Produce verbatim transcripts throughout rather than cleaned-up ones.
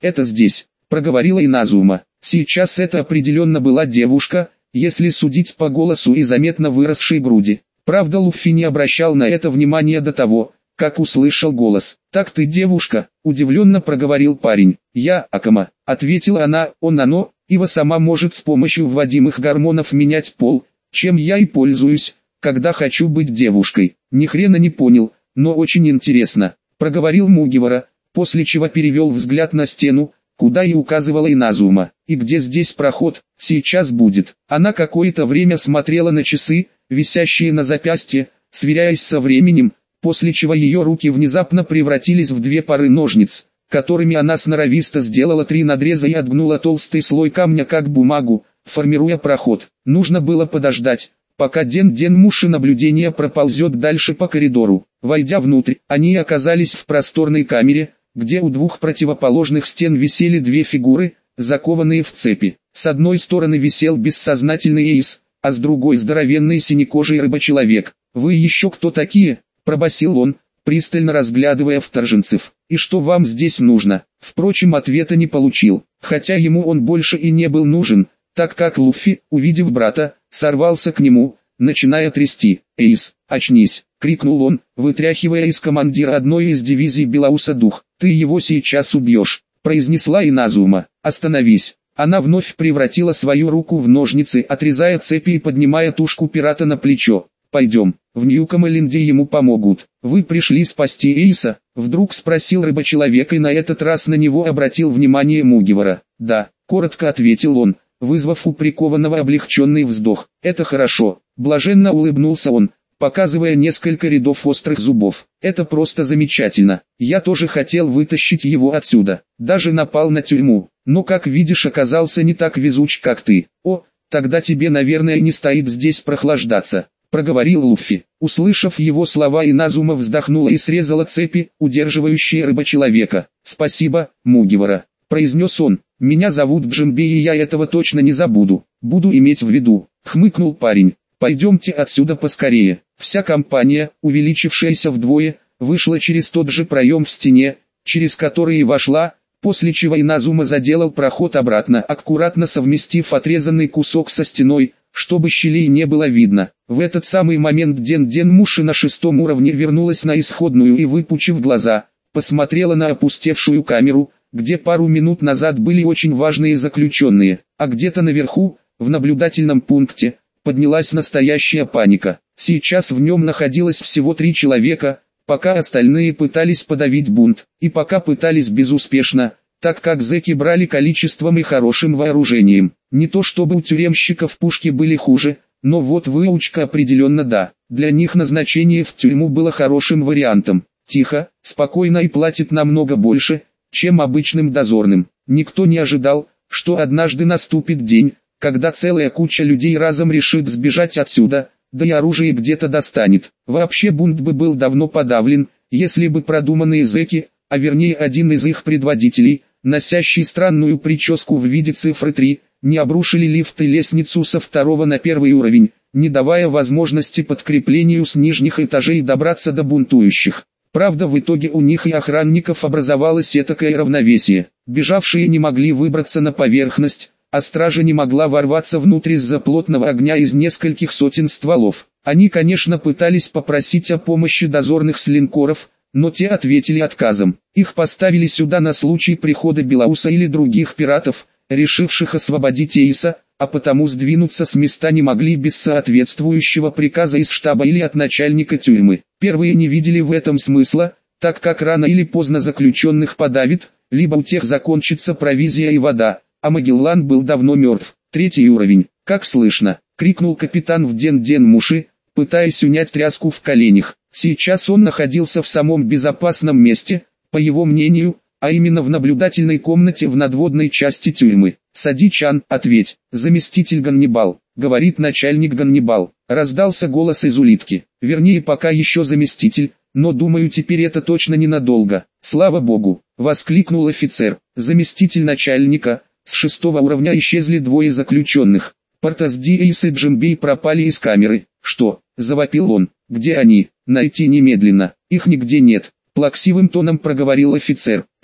это здесь», — проговорила Иназума. Сейчас это определенно была девушка, если судить по голосу и заметно выросшей груди. Правда, Луффи не обращал на это внимания до того, как услышал голос. «Так ты девушка?» – удивленно проговорил парень. «Я Акама», – ответила она. «Он оно, ибо сама может с помощью вводимых гормонов менять пол, чем я и пользуюсь, когда хочу быть девушкой». Ни хрена не понял, но очень интересно, проговорил Мугивара, после чего перевел взгляд на стену, куда и указывала Иназума. «И где здесь проход? Сейчас будет». Она какое-то время смотрела на часы, висящие на запястье, сверяясь со временем, после чего ее руки внезапно превратились в две пары ножниц, которыми она сноровисто сделала три надреза и отгнула толстый слой камня как бумагу, формируя проход. Нужно было подождать, пока Ден-Ден-Муши наблюдение проползет дальше по коридору. Войдя внутрь, они оказались в просторной камере, где у двух противоположных стен висели две фигуры, закованные в цепи. С одной стороны висел бессознательный Эйс, а с другой здоровенный синекожий рыбочеловек. «Вы еще кто такие?» – пробасил он, пристально разглядывая вторженцев. «И что вам здесь нужно?» Впрочем, ответа не получил, хотя ему он больше и не был нужен, так как Луффи, увидев брата, сорвался к нему, начиная трясти. «Эйс, очнись!» — крикнул он, вытряхивая из командира одной из дивизий Белауса дух. «Ты его сейчас убьешь!» — произнесла Иназума. «Остановись!» Она вновь превратила свою руку в ножницы, отрезая цепи и поднимая тушку пирата на плечо. «Пойдем, в Ньюкомаленде ему помогут. Вы пришли спасти Эйса?» — вдруг спросил рыбочеловек, и на этот раз на него обратил внимание Мугивара. «Да», — коротко ответил он, вызвав у прикованного облегченный вздох. «Это хорошо», — блаженно улыбнулся он, показывая несколько рядов острых зубов. «Это просто замечательно. Я тоже хотел вытащить его отсюда. Даже напал на тюрьму, но, как видишь, оказался не так везуч, как ты. О, тогда тебе, наверное, не стоит здесь прохлаждаться», — проговорил Луффи. Услышав его слова, Иназума вздохнула и срезала цепи, удерживающие рыбочеловека. «Спасибо, Мугивара», — произнес он. «Меня зовут Джимби, и я этого точно не забуду. Буду иметь в виду», — хмыкнул парень. «Пойдемте отсюда поскорее». Вся компания, увеличившаяся вдвое, вышла через тот же проем в стене, через который и вошла, после чего Иназума заделал проход обратно, аккуратно совместив отрезанный кусок со стеной, чтобы щелей не было видно. В этот самый момент Ден-Ден-Муши на шестом уровне вернулась на исходную и, выпучив глаза, посмотрела на опустевшую камеру, где пару минут назад были очень важные заключенные, а где-то наверху, в наблюдательном пункте, поднялась настоящая паника. Сейчас в нем находилось всего три человека, пока остальные пытались подавить бунт, и пока пытались безуспешно, так как зэки брали количеством и хорошим вооружением. Не то чтобы у тюремщиков пушки были хуже, но вот выучка определенно да. Для них назначение в тюрьму было хорошим вариантом. Тихо, спокойно и платит намного больше, чем обычным дозорным. Никто не ожидал, что однажды наступит день, когда целая куча людей разом решит сбежать отсюда, да и оружие где-то достанет. Вообще бунт бы был давно подавлен, если бы продуманные зэки, а вернее один из их предводителей, носящий странную прическу в виде цифры три, не обрушили лифт и лестницу со второго на первый уровень, не давая возможности подкреплению с нижних этажей добраться до бунтующих. Правда, в итоге у них и охранников образовалось этакое равновесие. Бежавшие не могли выбраться на поверхность, а стража не могла ворваться внутрь из-за плотного огня из нескольких сотен стволов. Они, конечно, пытались попросить о помощи дозорных с линкоров, но те ответили отказом. Их поставили сюда на случай прихода Белауса или других пиратов, решивших освободить Эйса, а потому сдвинуться с места не могли без соответствующего приказа из штаба или от начальника тюрьмы. Первые не видели в этом смысла, так как рано или поздно заключенных подавит, либо у тех закончится провизия и вода, а Магеллан был давно мертв. Третий уровень, как слышно, крикнул капитан в Ден-Ден-Муши, пытаясь унять тряску в коленях. Сейчас он находился в самом безопасном месте, по его мнению, а именно в наблюдательной комнате в надводной части тюрьмы. «Сади-чан, ответь, заместитель Ганнибал», — говорит начальник Ганнибал. Раздался голос из улитки. Вернее, пока еще заместитель, но думаю, теперь это точно ненадолго. «Слава богу», — воскликнул офицер. Заместитель начальника. С шестого уровня исчезли двое заключенных. Портас Диэйс и Джимбей пропали из камеры. «Что?» — завопил он. «Где они? Найти немедленно. Их нигде нет», — плаксивым тоном проговорил офицер.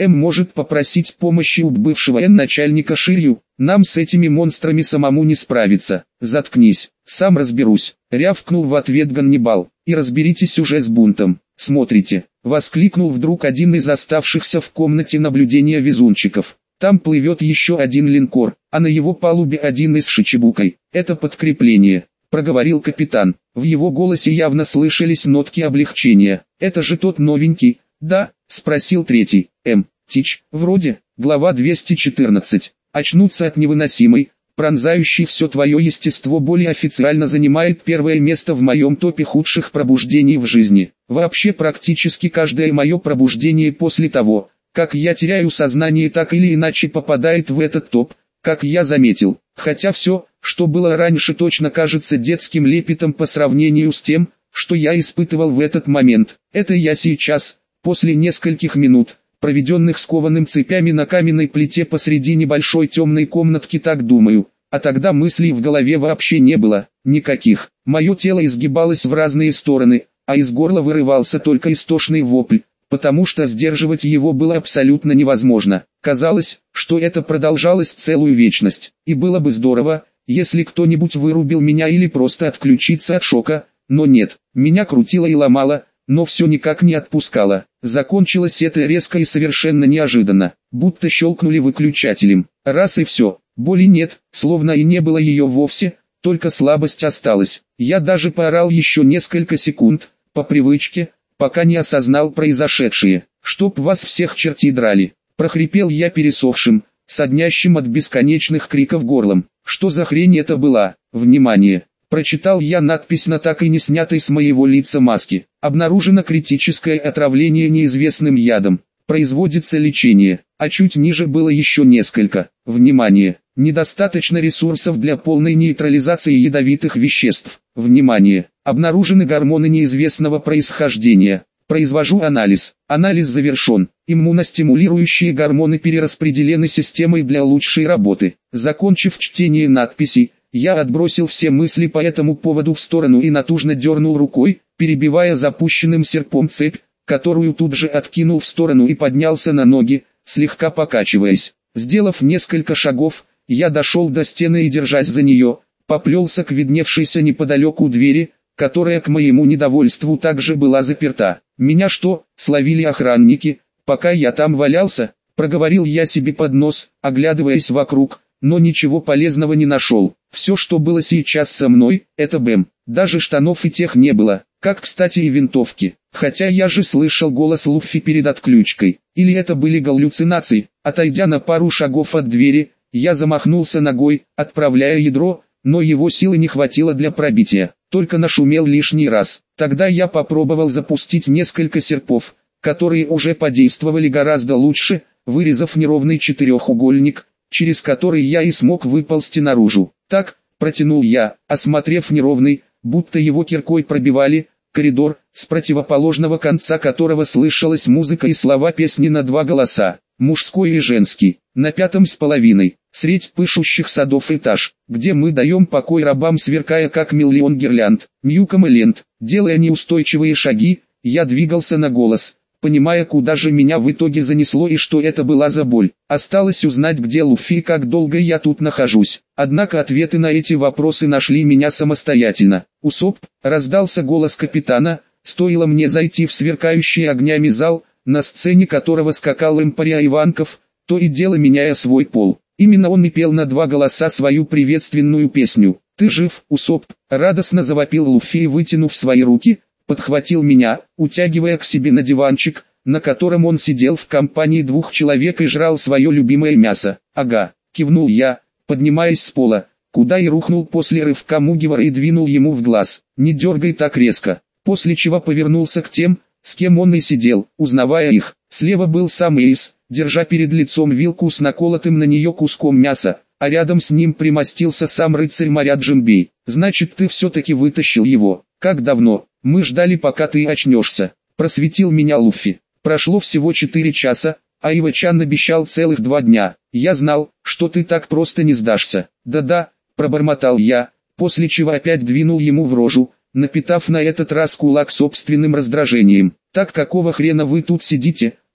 М может попросить помощи у бывшего Н начальника Ширью, нам с этими монстрами самому не справиться. Заткнись, сам разберусь, рявкнул в ответ Ганнибал, и разберитесь уже с бунтом. Смотрите, воскликнул вдруг один из оставшихся в комнате наблюдения везунчиков. Там плывет еще один линкор, а на его палубе один из шичебукой. Это подкрепление, проговорил капитан. В его голосе явно слышались нотки облегчения. Это же тот новенький, да? Спросил третий. М. Тич, вроде. Глава двести четырнадцать. Очнуться от невыносимой, пронзающей все твое естество боли официально занимает первое место в моем топе худших пробуждений в жизни. Вообще практически каждое мое пробуждение после того, как я теряю сознание, так или иначе попадает в этот топ, как я заметил. Хотя все, что было раньше, точно кажется детским лепетом по сравнению с тем, что я испытывал в этот момент. Это я сейчас, после нескольких минут, проведенных скованным цепями на каменной плите посреди небольшой темной комнатки, так думаю. А тогда мыслей в голове вообще не было, никаких. Мое тело изгибалось в разные стороны, а из горла вырывался только истошный вопль, потому что сдерживать его было абсолютно невозможно. Казалось, что это продолжалось целую вечность, и было бы здорово, если кто-нибудь вырубил меня или просто отключиться от шока, но нет, меня крутило и ломало, но все никак не отпускало. Закончилось это резко и совершенно неожиданно, будто щелкнули выключателем. Раз и все, боли нет, словно и не было ее вовсе, только слабость осталась. Я даже поорал еще несколько секунд, по привычке, пока не осознал произошедшее. «Чтоб вас всех черти драли!» – прохрипел я пересохшим, соднящим от бесконечных криков горлом. Что за хрень это была? Внимание! Прочитал я надпись на так и не снятой с моего лица маске. Обнаружено критическое отравление неизвестным ядом. Производится лечение. А чуть ниже было еще несколько. Внимание! Недостаточно ресурсов для полной нейтрализации ядовитых веществ. Внимание! Обнаружены гормоны неизвестного происхождения. Произвожу анализ. Анализ завершен. Иммуностимулирующие гормоны перераспределены системой для лучшей работы. Закончив чтение надписей, я отбросил все мысли по этому поводу в сторону и натужно дернул рукой, перебивая запущенным серпом цепь, которую тут же откинул в сторону и поднялся на ноги, слегка покачиваясь. Сделав несколько шагов, я дошел до стены и, держась за нее, поплелся к видневшейся неподалеку двери, которая к моему недовольству также была заперта. «Меня что, словили охранники, пока я там валялся?» – проговорил я себе под нос, оглядываясь вокруг, но ничего полезного не нашел. Все, что было сейчас со мной, это БЭМ. Даже штанов и тех не было, как, кстати, и винтовки. Хотя я же слышал голос Луффи перед отключкой. Или это были галлюцинации? Отойдя на пару шагов от двери, я замахнулся ногой, отправляя ядро, но его силы не хватило для пробития. Только нашумел лишний раз. Тогда я попробовал запустить несколько серпов, которые уже подействовали гораздо лучше, вырезав неровный четырехугольник, через который я и смог выползти наружу. Так, протянул я, осмотрев неровный, будто его киркой пробивали, коридор, с противоположного конца которого слышалась музыка и слова песни на два голоса, мужской и женский. На пятом с половиной, средь пышущих садов этаж, где мы даем покой рабам, сверкая как миллион гирлянд, Ньюком и Лент. Делая неустойчивые шаги, я двигался на голос, понимая, куда же меня в итоге занесло и что это была за боль. Осталось узнать, где Луффи и как долго я тут нахожусь. Однако ответы на эти вопросы нашли меня самостоятельно. «Усоп!» — раздался голос капитана, стоило мне зайти в сверкающий огнями зал, на сцене которого скакал Эмпария Иванков, то и дело меняя свой пол. Именно он и пел на два голоса свою приветственную песню. «Ты жив, Усоп!» — радостно завопил Луффи и, вытянув свои руки, подхватил меня, утягивая к себе на диванчик, на котором он сидел в компании двух человек и жрал свое любимое мясо. «Ага», — кивнул я, поднимаясь с пола, куда и рухнул после рывка Мугивара и двинул ему в глаз. «Не дергай так резко», после чего повернулся к тем, с кем он и сидел, узнавая их. Слева был сам Эйс, держа перед лицом вилку с наколотым на нее куском мяса, а рядом с ним примостился сам рыцарь моря Джимбей. «Значит, ты все-таки вытащил его. Как давно?» «Мы ждали, пока ты очнешься», — просветил меня Луффи. «Прошло всего четыре часа, а Ива-чан обещал целых два дня. Я знал, что ты так просто не сдашься». «Да-да», — пробормотал я, после чего опять двинул ему в рожу, напитав на этот раз кулак собственным раздражением. «Так какого хрена вы тут сидите,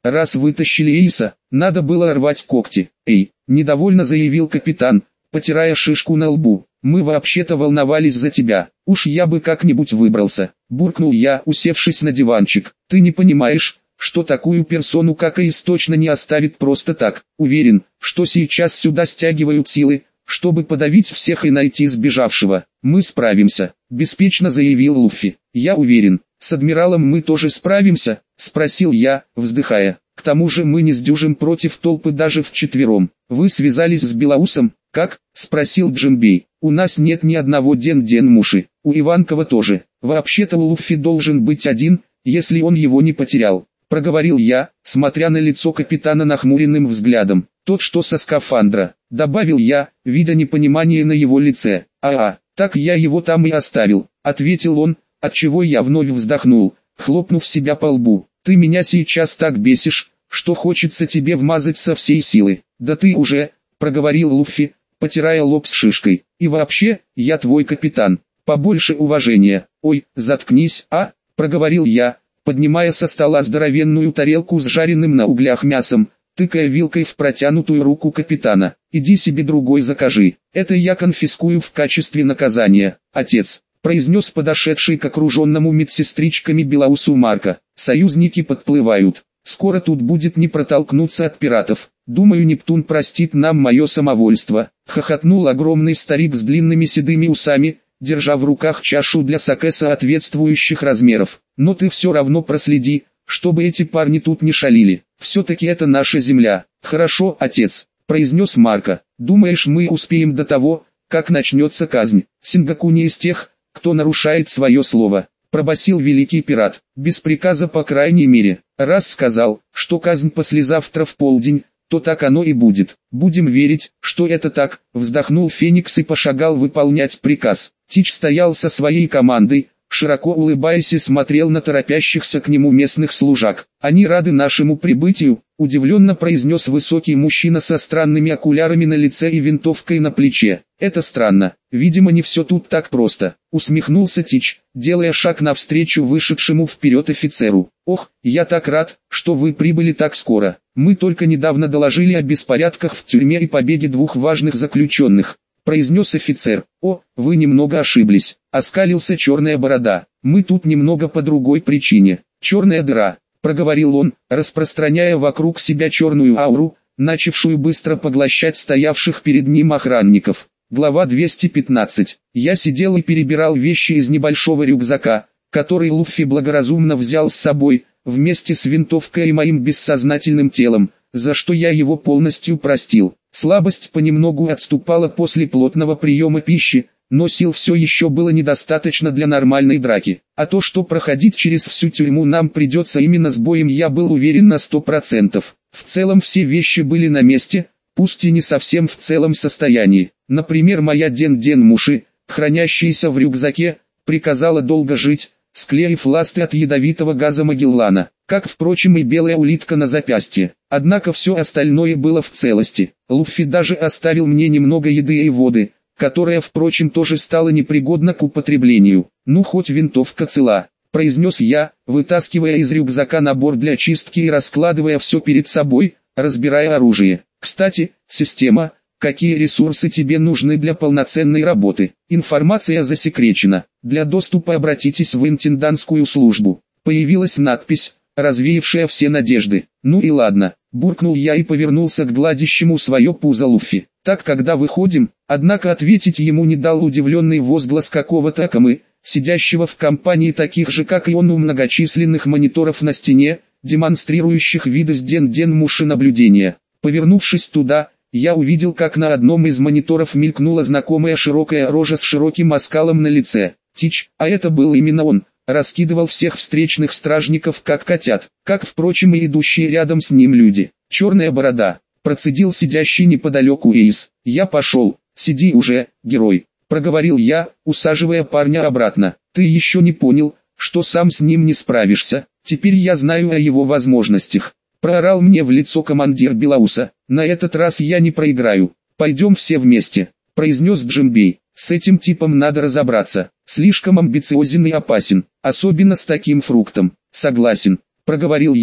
Раз вытащили Эйса, надо было рвать когти. Эй, недовольно заявил капитан, потирая шишку на лбу. Мы вообще-то волновались за тебя. Уж я бы как-нибудь выбрался. Буркнул я, усевшись на диванчик. Ты не понимаешь, что такую персону как Эйс точно не оставит просто так. Уверен, что сейчас сюда стягивают силы, чтобы подавить всех и найти сбежавшего. Мы справимся, беспечно заявил Луффи. Я уверен, с адмиралом мы тоже справимся, спросил я, вздыхая. К тому же мы не сдюжим против толпы даже вчетвером. Вы связались с Белоусом? Как? Спросил Джимбей. У нас нет ни одного Ден-Ден-Муши. У Иванкова тоже. Вообще-то у Луффи должен быть один, если он его не потерял. Проговорил я, смотря на лицо капитана нахмуренным взглядом. Тот, что со скафандра. Добавил я, видя непонимание на его лице. «А-а, так я его там и оставил», — ответил он, отчего я вновь вздохнул, хлопнув себя по лбу. «Ты меня сейчас так бесишь, что хочется тебе вмазать со всей силы». «Да ты уже», — проговорил Луффи, потирая лоб с шишкой. «И вообще, я твой капитан. Побольше уважения». «Ой, заткнись, а», — проговорил я, поднимая со стола здоровенную тарелку с жареным на углях мясом, тыкая вилкой в протянутую руку капитана. «Иди себе другой закажи. Это я конфискую в качестве наказания, отец», — произнес подошедший к окруженному медсестричками Белоусу Марка. «Союзники подплывают. Скоро тут будет не протолкнуться от пиратов. Думаю, Нептун простит нам мое самовольство», — хохотнул огромный старик с длинными седыми усами, держа в руках чашу для саке соответствующих размеров. «Но ты все равно проследи, чтобы эти парни тут не шалили. Все-таки это наша земля». «Хорошо, отец», — произнес Марко. «Думаешь, мы успеем до того, как начнется казнь?» «Сингаку не из тех, кто нарушает свое слово», — пробасил великий пират. «Без приказа по крайней мере. Раз сказал, что казнь послезавтра в полдень, то так оно и будет. Будем верить, что это так», — вздохнул Феникс и пошагал выполнять приказ. Тич стоял со своей командой, широко улыбаясь и смотрел на торопящихся к нему местных служак. «Они рады нашему прибытию», — удивленно произнес высокий мужчина со странными окулярами на лице и винтовкой на плече. «Это странно. Видимо, не все тут так просто», — усмехнулся Тич, делая шаг навстречу вышедшему вперед офицеру. «Ох, я так рад, что вы прибыли так скоро. Мы только недавно доложили о беспорядках в тюрьме и побеге двух важных заключенных», — произнес офицер. «О, вы немного ошиблись», — оскалился черная борода. «Мы тут немного по другой причине. Черная дыра», — проговорил он, распространяя вокруг себя черную ауру, начавшую быстро поглощать стоявших перед ним охранников. Глава двести пятнадцать. Я сидел и перебирал вещи из небольшого рюкзака, который Луффи благоразумно взял с собой, вместе с винтовкой и моим бессознательным телом, за что я его полностью простил. Слабость понемногу отступала после плотного приема пищи, но сил все еще было недостаточно для нормальной драки. А то, что проходить через всю тюрьму нам придется именно с боем, я был уверен на сто процентов. В целом все вещи были на месте, пусть и не совсем в целом состоянии. Например, моя Ден-Ден-Муши, хранящаяся в рюкзаке, приказала долго жить, склеив ласты от ядовитого газа Магеллана, как, впрочем, и белая улитка на запястье. Однако все остальное было в целости. Луффи даже оставил мне немного еды и воды, которая, впрочем, тоже стала непригодна к употреблению. «Ну, хоть винтовка цела», — произнес я, вытаскивая из рюкзака набор для чистки и раскладывая все перед собой, разбирая оружие. «Кстати, система, какие ресурсы тебе нужны для полноценной работы? Информация засекречена. Для доступа обратитесь в интендантскую службу». Появилась надпись, развеявшая все надежды. «Ну и ладно», — буркнул я и повернулся к гладящему свое пузо Луффи. «Так, когда выходим?» Однако ответить ему не дал удивленный возглас какого-то Акамы, сидящего в компании таких же как и он у многочисленных мониторов на стене, демонстрирующих виды с Ден-Ден-Муши наблюдения. Повернувшись туда, я увидел, как на одном из мониторов мелькнула знакомая широкая рожа с широким оскалом на лице. Тич, а это был именно он, раскидывал всех встречных стражников как котят, как, впрочем, и идущие рядом с ним люди. «Черная борода», — процедил сидящий неподалеку Эйс. «Я пошел, сиди уже, герой», — проговорил я, усаживая парня обратно. «Ты еще не понял, что сам с ним не справишься. Теперь я знаю о его возможностях», — проорал мне в лицо командир Белоуса. «На этот раз я не проиграю. Пойдем все вместе», — произнес Джимбей. «С этим типом надо разобраться. Слишком амбициозен и опасен, особенно с таким фруктом». «Согласен», — проговорил я.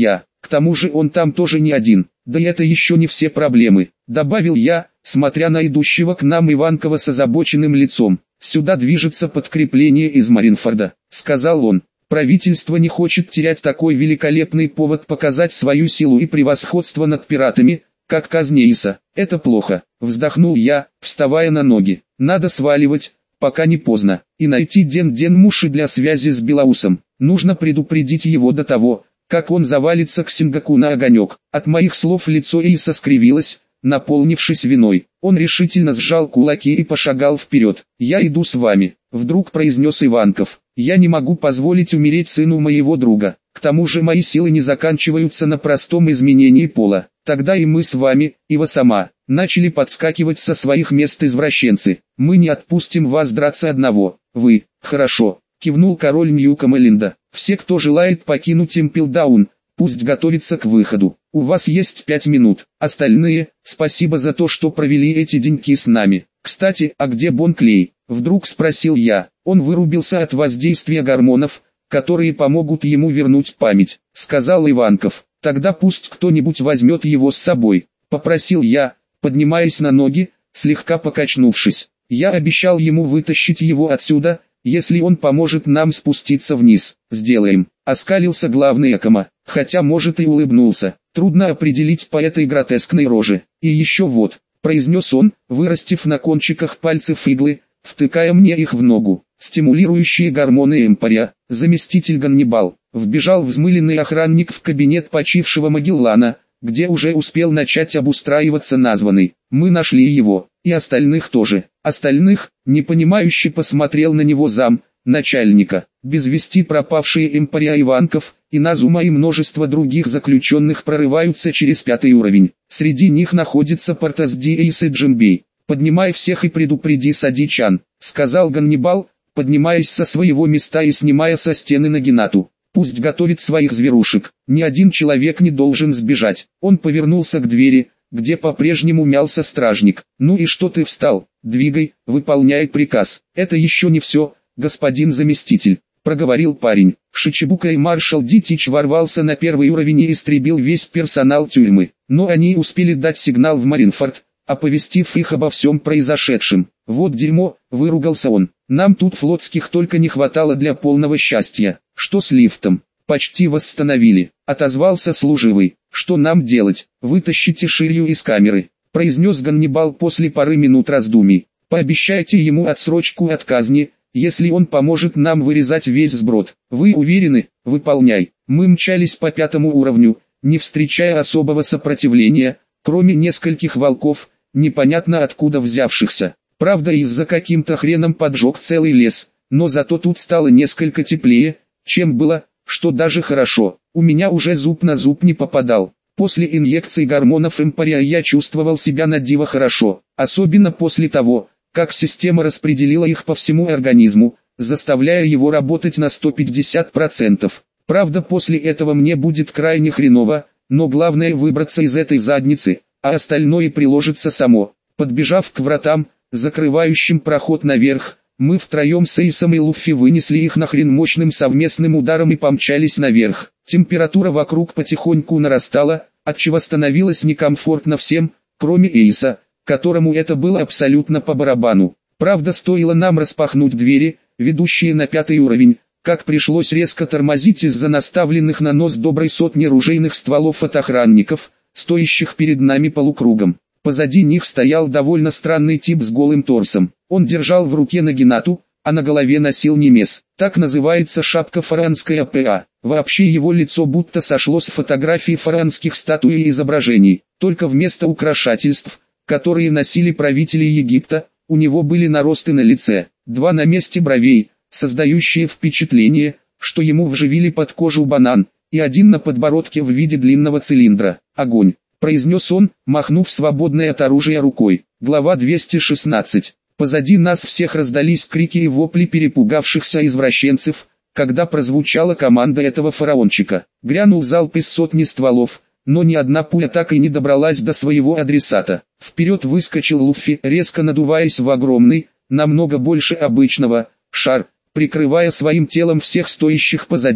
К тому же он там тоже не один. Да и это еще не все проблемы, добавил я, смотря на идущего к нам Иванкова с озабоченным лицом. Сюда движется подкрепление из Маринфорда, сказал он. Правительство не хочет терять такой великолепный повод показать свою силу и превосходство над пиратами, как Казнеиса. Это плохо, вздохнул я, вставая на ноги. Надо сваливать, пока не поздно, и найти Ден-Ден Муши для связи с Белоусом. Нужно предупредить его до того, как он завалится к Сингаку на огонек. От моих слов лицо Эйса скривилось, наполнившись виной. Он решительно сжал кулаки и пошагал вперед. «Я иду с вами», — вдруг произнес Иванков. «Я не могу позволить умереть сыну моего друга. К тому же мои силы не заканчиваются на простом изменении пола. Тогда и мы с вами, Ива сама, начали подскакивать со своих мест извращенцы. Мы не отпустим вас драться одного. Вы, хорошо», — кивнул король Ньюкомеленда. «Все, кто желает покинуть Импелдаун, пусть готовится к выходу. У вас есть пять минут. Остальные, спасибо за то, что провели эти деньки с нами. Кстати, а где Бон Клей?» — вдруг спросил я. «Он вырубился от воздействия гормонов, которые помогут ему вернуть память», — сказал Иванков. «Тогда пусть кто-нибудь возьмет его с собой», — попросил я, поднимаясь на ноги, слегка покачнувшись. «Я обещал ему вытащить его отсюда, если он поможет нам спуститься вниз». «Сделаем», — оскалился главный Акома, хотя может и улыбнулся. Трудно определить по этой гротескной роже. «И еще вот», — произнес он, вырастив на кончиках пальцев иглы, втыкая мне их в ногу. «Стимулирующие гормоны Эмпария». Заместитель Ганнибал. Вбежал взмыленный охранник в кабинет почившего Магеллана, где уже успел начать обустраиваться названный. «Мы нашли его, и остальных тоже». «Остальных?» — непонимающе посмотрел на него зам, начальника. Без вести пропавшие Эмпария Иванков, Иназума и множество других заключенных прорываются через пятый уровень. Среди них находится Портас-Ди Эйс и Джимбей. «Поднимай всех и предупреди Сади-чан», — сказал Ганнибал, поднимаясь со своего места и снимая со стены Нагинату. «Пусть готовит своих зверушек, ни один человек не должен сбежать». Он повернулся к двери, где по-прежнему мялся стражник. «Ну и что ты встал? Двигай, выполняй приказ». «Это еще не все, господин заместитель», — проговорил парень. Шичибука и маршал Дитич ворвался на первый уровень и истребил весь персонал тюрьмы. Но они успели дать сигнал в Маринфорд, оповестив их обо всем произошедшем. «Вот дерьмо», — выругался он. «Нам тут флотских только не хватало для полного счастья». «Что с лифтом?» «Почти восстановили», — отозвался служивый. «Что нам делать?» «Вытащите Ширью из камеры», — произнес Ганнибал после пары минут раздумий. «Пообещайте ему отсрочку от казни, если он поможет нам вырезать весь сброд». «Вы уверены?» «Выполняй». Мы мчались по пятому уровню, не встречая особого сопротивления, кроме нескольких волков, непонятно откуда взявшихся. Правда, из-за каким-то хреном поджег целый лес, но зато тут стало несколько теплее, чем было, что даже хорошо. У меня уже зуб на зуб не попадал. После инъекций гормонов Эмпария я чувствовал себя на диво хорошо, особенно после того, как система распределила их по всему организму, заставляя его работать на сто пятьдесят процентов. Правда, после этого мне будет крайне хреново, но главное выбраться из этой задницы, а остальное приложится само. Подбежав к вратам, закрывающим проход наверх, мы втроем с Эйсом и Луффи вынесли их нахрен мощным совместным ударом и помчались наверх. Температура вокруг потихоньку нарастала, отчего становилось некомфортно всем, кроме Эйса, которому это было абсолютно по барабану. Правда, стоило нам распахнуть двери, ведущие на пятый уровень, как пришлось резко тормозить из-за наставленных на нос доброй сотни ружейных стволов от охранников, стоящих перед нами полукругом. Позади них стоял довольно странный тип с голым торсом. Он держал в руке нагинату, а на голове носил немес. Так называется шапка фараонской АПА. Вообще его лицо будто сошло с фотографий фараонских статуй и изображений. Только вместо украшательств, которые носили правители Египта, у него были наросты на лице. Два на месте бровей, создающие впечатление, что ему вживили под кожу банан, и один на подбородке в виде длинного цилиндра. «Огонь!» — произнес он, махнув свободной от оружия рукой. Глава двести шестнадцать. Позади нас всех раздались крики и вопли перепугавшихся извращенцев, когда прозвучала команда этого фараончика. Грянул залп из сотни стволов, но ни одна пуля так и не добралась до своего адресата. Вперед выскочил Луффи, резко надуваясь в огромный, намного больше обычного, шар, прикрывая своим телом всех стоящих позади.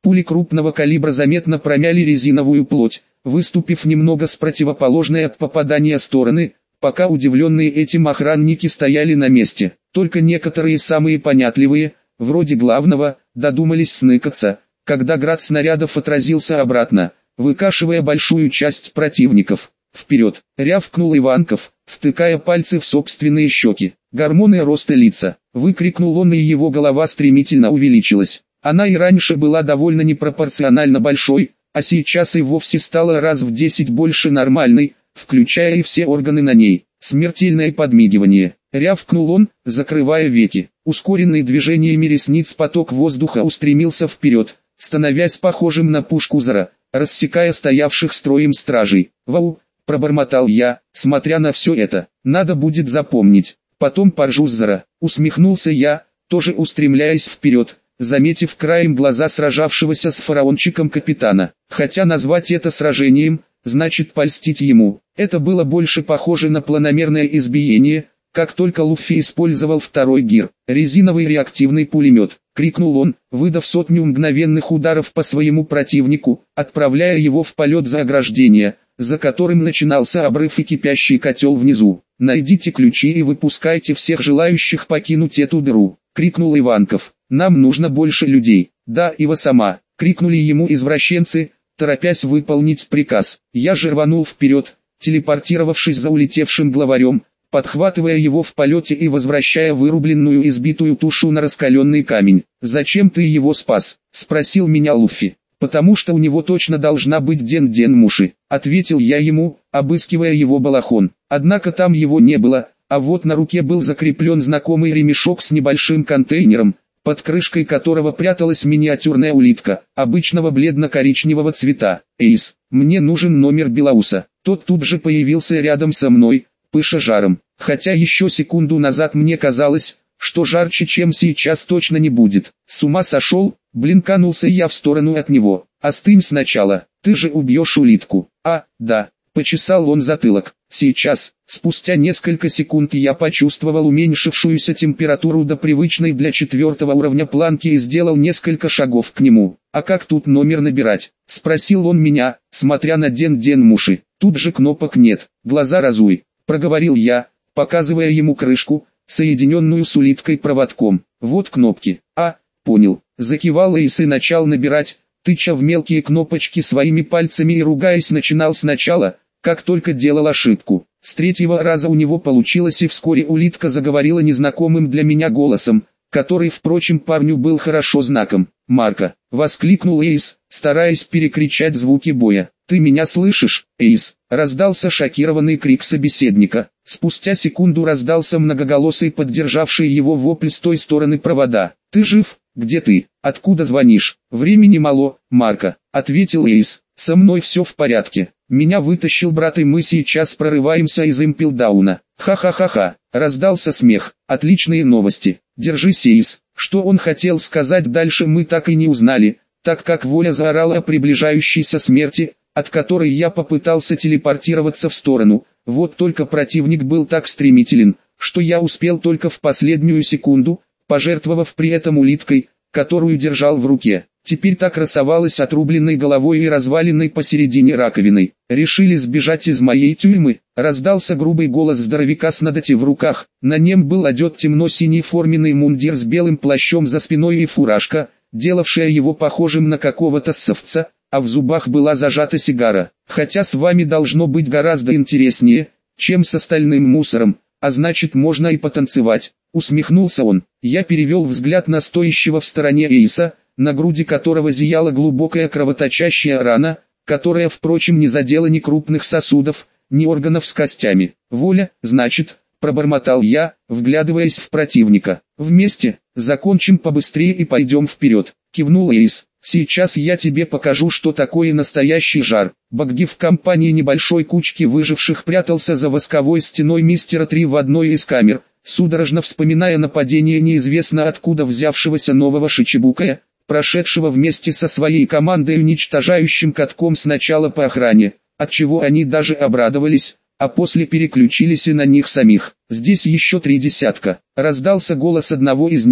Пули крупного калибра заметно промяли резиновую плоть, выступив немного с противоположной от попадания стороны, пока удивленные этим охранники стояли на месте. Только некоторые самые понятливые, вроде главного, додумались сныкаться, когда град снарядов отразился обратно, выкашивая большую часть противников. «Вперед!» — рявкнул Иванков, втыкая пальцы в собственные щеки. «Гормоны роста лица!» — выкрикнул он, и его голова стремительно увеличилась. Она и раньше была довольно непропорционально большой, а сейчас и вовсе стала раз в десять больше нормальной, включая и все органы на ней. «Смертельное подмигивание!» — рявкнул он, закрывая веки. Ускоренный движениями ресниц поток воздуха устремился вперед, становясь похожим на пушку Зора, рассекая стоявших строем стражей. «Вау!» — пробормотал я, смотря на все это. «Надо будет запомнить. Потом поржу с Зора», — усмехнулся я, тоже устремляясь вперед, заметив краем глаза сражавшегося с фараончиком капитана. Хотя назвать это сражением, значит польстить ему. Это было больше похоже на планомерное избиение, как только Луффи использовал второй гир. «Резиновый реактивный пулемет», — крикнул он, выдав сотню мгновенных ударов по своему противнику, отправляя его в полет за ограждение, за которым начинался обрыв и кипящий котел внизу. «Найдите ключи и выпускайте всех желающих покинуть эту дыру», — крикнул Иванков. «Нам нужно больше людей». «Да, Ива сама», — крикнули ему извращенцы, торопясь выполнить приказ. Я же рванул вперед, телепортировавшись за улетевшим главарем, подхватывая его в полете и возвращая вырубленную избитую тушу на раскаленный камень. «Зачем ты его спас?» — спросил меня Луффи. «Потому что у него точно должна быть ден-ден-муши», — ответил я ему, обыскивая его балахон. Однако там его не было, а вот на руке был закреплен знакомый ремешок с небольшим контейнером, под крышкой которого пряталась миниатюрная улитка, обычного бледно-коричневого цвета. «Эйс, мне нужен номер Белауса». Тот тут же появился рядом со мной, пыша жаром. Хотя еще секунду назад мне казалось, что жарче, чем сейчас, точно не будет. «С ума сошел?» — блинканулся я в сторону от него. «Остынь сначала, ты же убьешь улитку». «А, да», — почесал он затылок. «Сейчас». Спустя несколько секунд я почувствовал уменьшившуюся температуру до привычной для четвертого уровня планки и сделал несколько шагов к нему. «А как тут номер набирать?» — спросил он меня, смотря на ден-ден-муши. «Тут же кнопок нет, глаза разуй», — проговорил я, показывая ему крышку, соединенную с улиткой проводком. «Вот кнопки». «А, понял», — закивал Эйс и начал набирать, тыча в мелкие кнопочки своими пальцами и ругаясь начинал сначала, как только делал ошибку. С третьего раза у него получилось, и вскоре улитка заговорила незнакомым для меня голосом, который, впрочем, парню был хорошо знаком. «Марка!» — воскликнул Эйс, стараясь перекричать звуки боя. «Ты меня слышишь, Эйс?» — раздался шокированный крик собеседника. Спустя секунду раздался многоголосый, поддержавший его вопль с той стороны провода. «Ты жив? Где ты? Откуда звонишь?» «Времени мало, Марка», — ответил Эйс. «Со мной все в порядке. Меня вытащил брат, и мы сейчас прорываемся из Импелдауна». «Ха-ха-ха-ха», — раздался смех. «Отличные новости. Держись, Эйс». Что он хотел сказать дальше, мы так и не узнали, так как воля заорала о приближающейся смерти, от которой я попытался телепортироваться в сторону. Вот только противник был так стремителен, что я успел только в последнюю секунду, пожертвовав при этом улиткой, которую держал в руке. Теперь так красовалась отрубленной головой и разваленной посередине раковиной. «Решили сбежать из моей тюрьмы?» — раздался грубый голос здоровяка с надоти в руках. На нем был одет темно-синий форменный мундир с белым плащом за спиной и фуражка, делавшая его похожим на какого-то ссовца, а в зубах была зажата сигара. «Хотя с вами должно быть гораздо интереснее, чем с остальным мусором, а значит можно и потанцевать», — усмехнулся он. Я перевел взгляд на стоящего в стороне Эйса, на груди которого зияла глубокая кровоточащая рана, которая, впрочем, не задела ни крупных сосудов, ни органов с костями. «Воля, значит», — пробормотал я, вглядываясь в противника. «Вместе, закончим побыстрее и пойдем вперед», — кивнул Эйс. «Сейчас я тебе покажу, что такое настоящий жар». Багги в компании небольшой кучки выживших прятался за восковой стеной мистера три в одной из камер, судорожно вспоминая нападение неизвестно откуда взявшегося нового Шичибукая, прошедшего вместе со своей командой уничтожающим катком сначала по охране, отчего они даже обрадовались, а после переключились и на них самих. «Здесь еще три десятка», — раздался голос одного из них,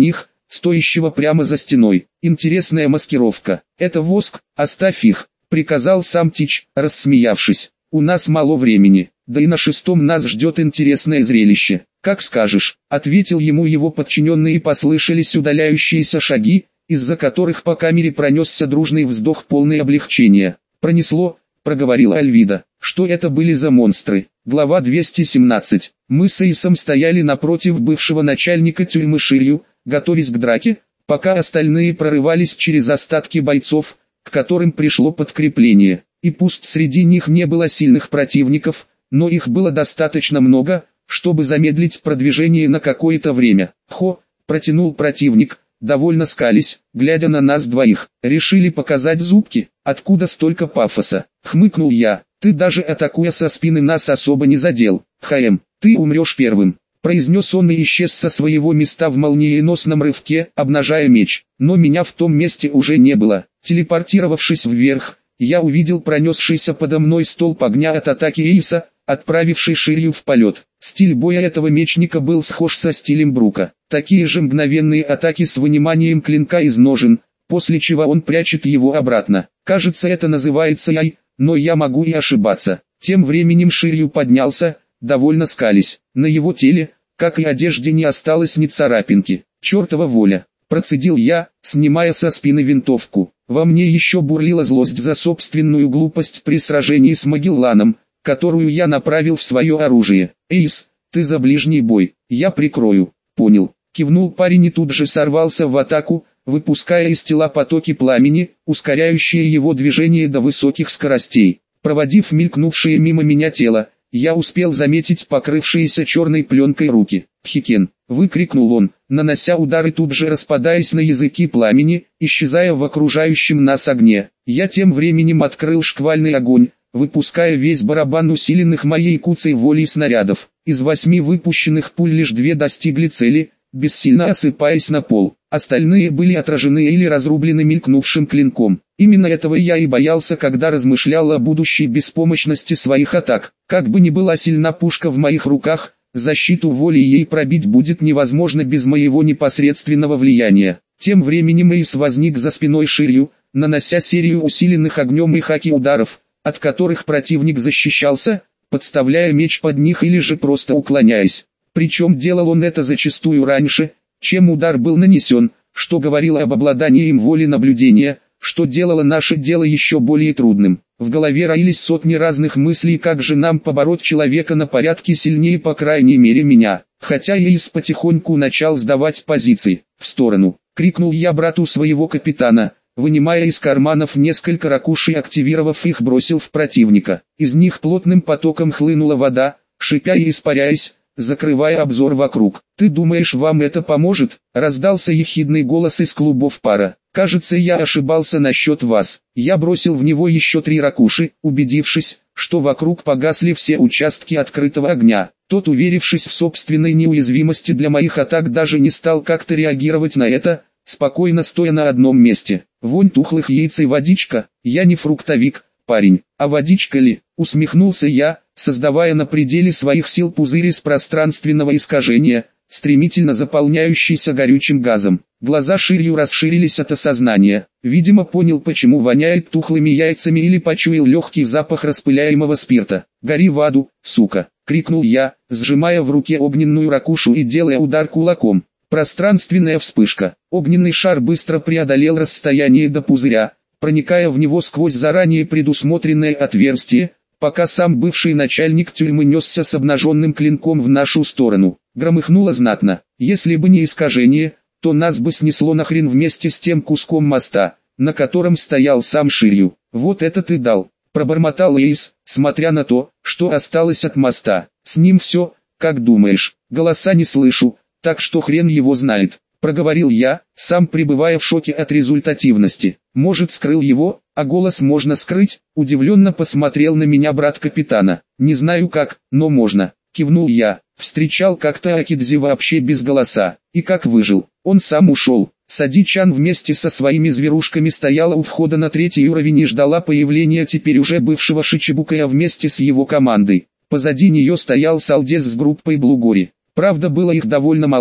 стоящего прямо за стеной. Интересная маскировка. Это воск, оставь их, приказал сам Тич, рассмеявшись. У нас мало времени, да и на шестом нас ждет интересное зрелище. Как скажешь, ответил ему его подчиненный, и послышались удаляющиеся шаги, из-за которых по камере пронесся дружный вздох полный облегчения. Пронесло, проговорила Альвида. Что это были за монстры? Глава двести семнадцать. Мы с Эйсом стояли напротив бывшего начальника тюрьмы Ширью, готовясь к драке, пока остальные прорывались через остатки бойцов, к которым пришло подкрепление. И пусть среди них не было сильных противников, но их было достаточно много, чтобы замедлить продвижение на какое-то время. «Хо!» – протянул противник, довольно скались, глядя на нас двоих. «Решили показать зубки? Откуда столько пафоса?» – хмыкнул я. «Ты даже атакуя со спины нас особо не задел. Хаэм, ты умрешь первым», – произнес он и исчез со своего места в молниеносном рывке, обнажая меч. Но меня в том месте уже не было. Телепортировавшись вверх, я увидел пронесшийся подо мной столб огня от атаки Эйса, отправивший Ширью в полет. Стиль боя этого мечника был схож со стилем Брука. Такие же мгновенные атаки с выниманием клинка из ножен, после чего он прячет его обратно. Кажется, это называется яй, но я могу и ошибаться. Тем временем Ширью поднялся, довольно скались. На его теле, как и одежде, не осталось ни царапинки. «Чертова воля!» – процедил я, снимая со спины винтовку. Во мне еще бурлила злость за собственную глупость при сражении с Магелланом, которую я направил в свое оружие. «Эйс, ты за ближний бой, я прикрою». «Понял», — кивнул парень и тут же сорвался в атаку, выпуская из тела потоки пламени, ускоряющие его движение до высоких скоростей. Проводив мелькнувшее мимо меня тело, я успел заметить покрывшиеся черной пленкой руки. «Хикен!» — выкрикнул он, нанося удары, тут же распадаясь на языки пламени, исчезая в окружающем нас огне. Я тем временем открыл шквальный огонь, выпуская весь барабан усиленных моей куцей волей снарядов. Из восьми выпущенных пуль лишь две достигли цели, бессильно осыпаясь на пол. Остальные были отражены или разрублены мелькнувшим клинком. Именно этого я и боялся, когда размышлял о будущей беспомощности своих атак. Как бы ни была сильна пушка в моих руках, защиту воли ей пробить будет невозможно без моего непосредственного влияния. Тем временем Эйс возник за спиной Ширью, нанося серию усиленных огнем и хаки ударов, от которых противник защищался, подставляя меч под них или же просто уклоняясь. Причем делал он это зачастую раньше, чем удар был нанесен, что говорило об обладании им воли наблюдения, что делало наше дело еще более трудным. В голове роились сотни разных мыслей, как же нам побороть человека на порядке сильнее, по крайней мере меня. Хотя Эйс потихоньку начал сдавать позиции. «В сторону!» — крикнул я брату своего капитана, вынимая из карманов несколько ракуш и, активировав их, бросил в противника. Из них плотным потоком хлынула вода, шипя и испаряясь, закрывая обзор вокруг. «Ты думаешь, вам это поможет?» — раздался ехидный голос из клубов пара. «Кажется, я ошибался насчет вас». Я бросил в него еще три ракуши, убедившись, что вокруг погасли все участки открытого огня. Тот, уверившись в собственной неуязвимости для моих атак, даже не стал как-то реагировать на это, спокойно стоя на одном месте. «Вонь тухлых яиц и водичка, я не фруктовик, парень, а водичка ли?» — усмехнулся я, создавая на пределе своих сил пузырь из пространственного искажения, стремительно заполняющийся горючим газом. Глаза Ширью расширились от осознания. Видимо, понял, почему воняет тухлыми яйцами, или почуял легкий запах распыляемого спирта. «Гори в аду, сука!» — крикнул я, сжимая в руке огненную ракушу и делая удар кулаком. Пространственная вспышка. Огненный шар быстро преодолел расстояние до пузыря, проникая в него сквозь заранее предусмотренное отверстие, пока сам бывший начальник тюрьмы несся с обнаженным клинком в нашу сторону. Громыхнуло знатно. Если бы не искажение, то нас бы снесло нахрен вместе с тем куском моста, на котором стоял сам Ширью. «Вот это ты дал!» — пробормотал Эйс, смотря на то, что осталось от моста. «С ним все, как думаешь?» «Голоса не слышу, так что хрен его знает», — проговорил я, сам пребывая в шоке от результативности. «Может, скрыл его, а голос можно скрыть?» — удивленно посмотрел на меня брат капитана. «Не знаю как, но можно», — кивнул я. Встречал как-то Акидзи вообще без голоса. И как выжил? Он сам ушел. Сади-чан вместе со своими зверушками стояла у входа на третий уровень и ждала появления теперь уже бывшего Шичибукая вместе с его командой. Позади нее стоял Салдес с группой Блугори. Правда, было их довольно мало,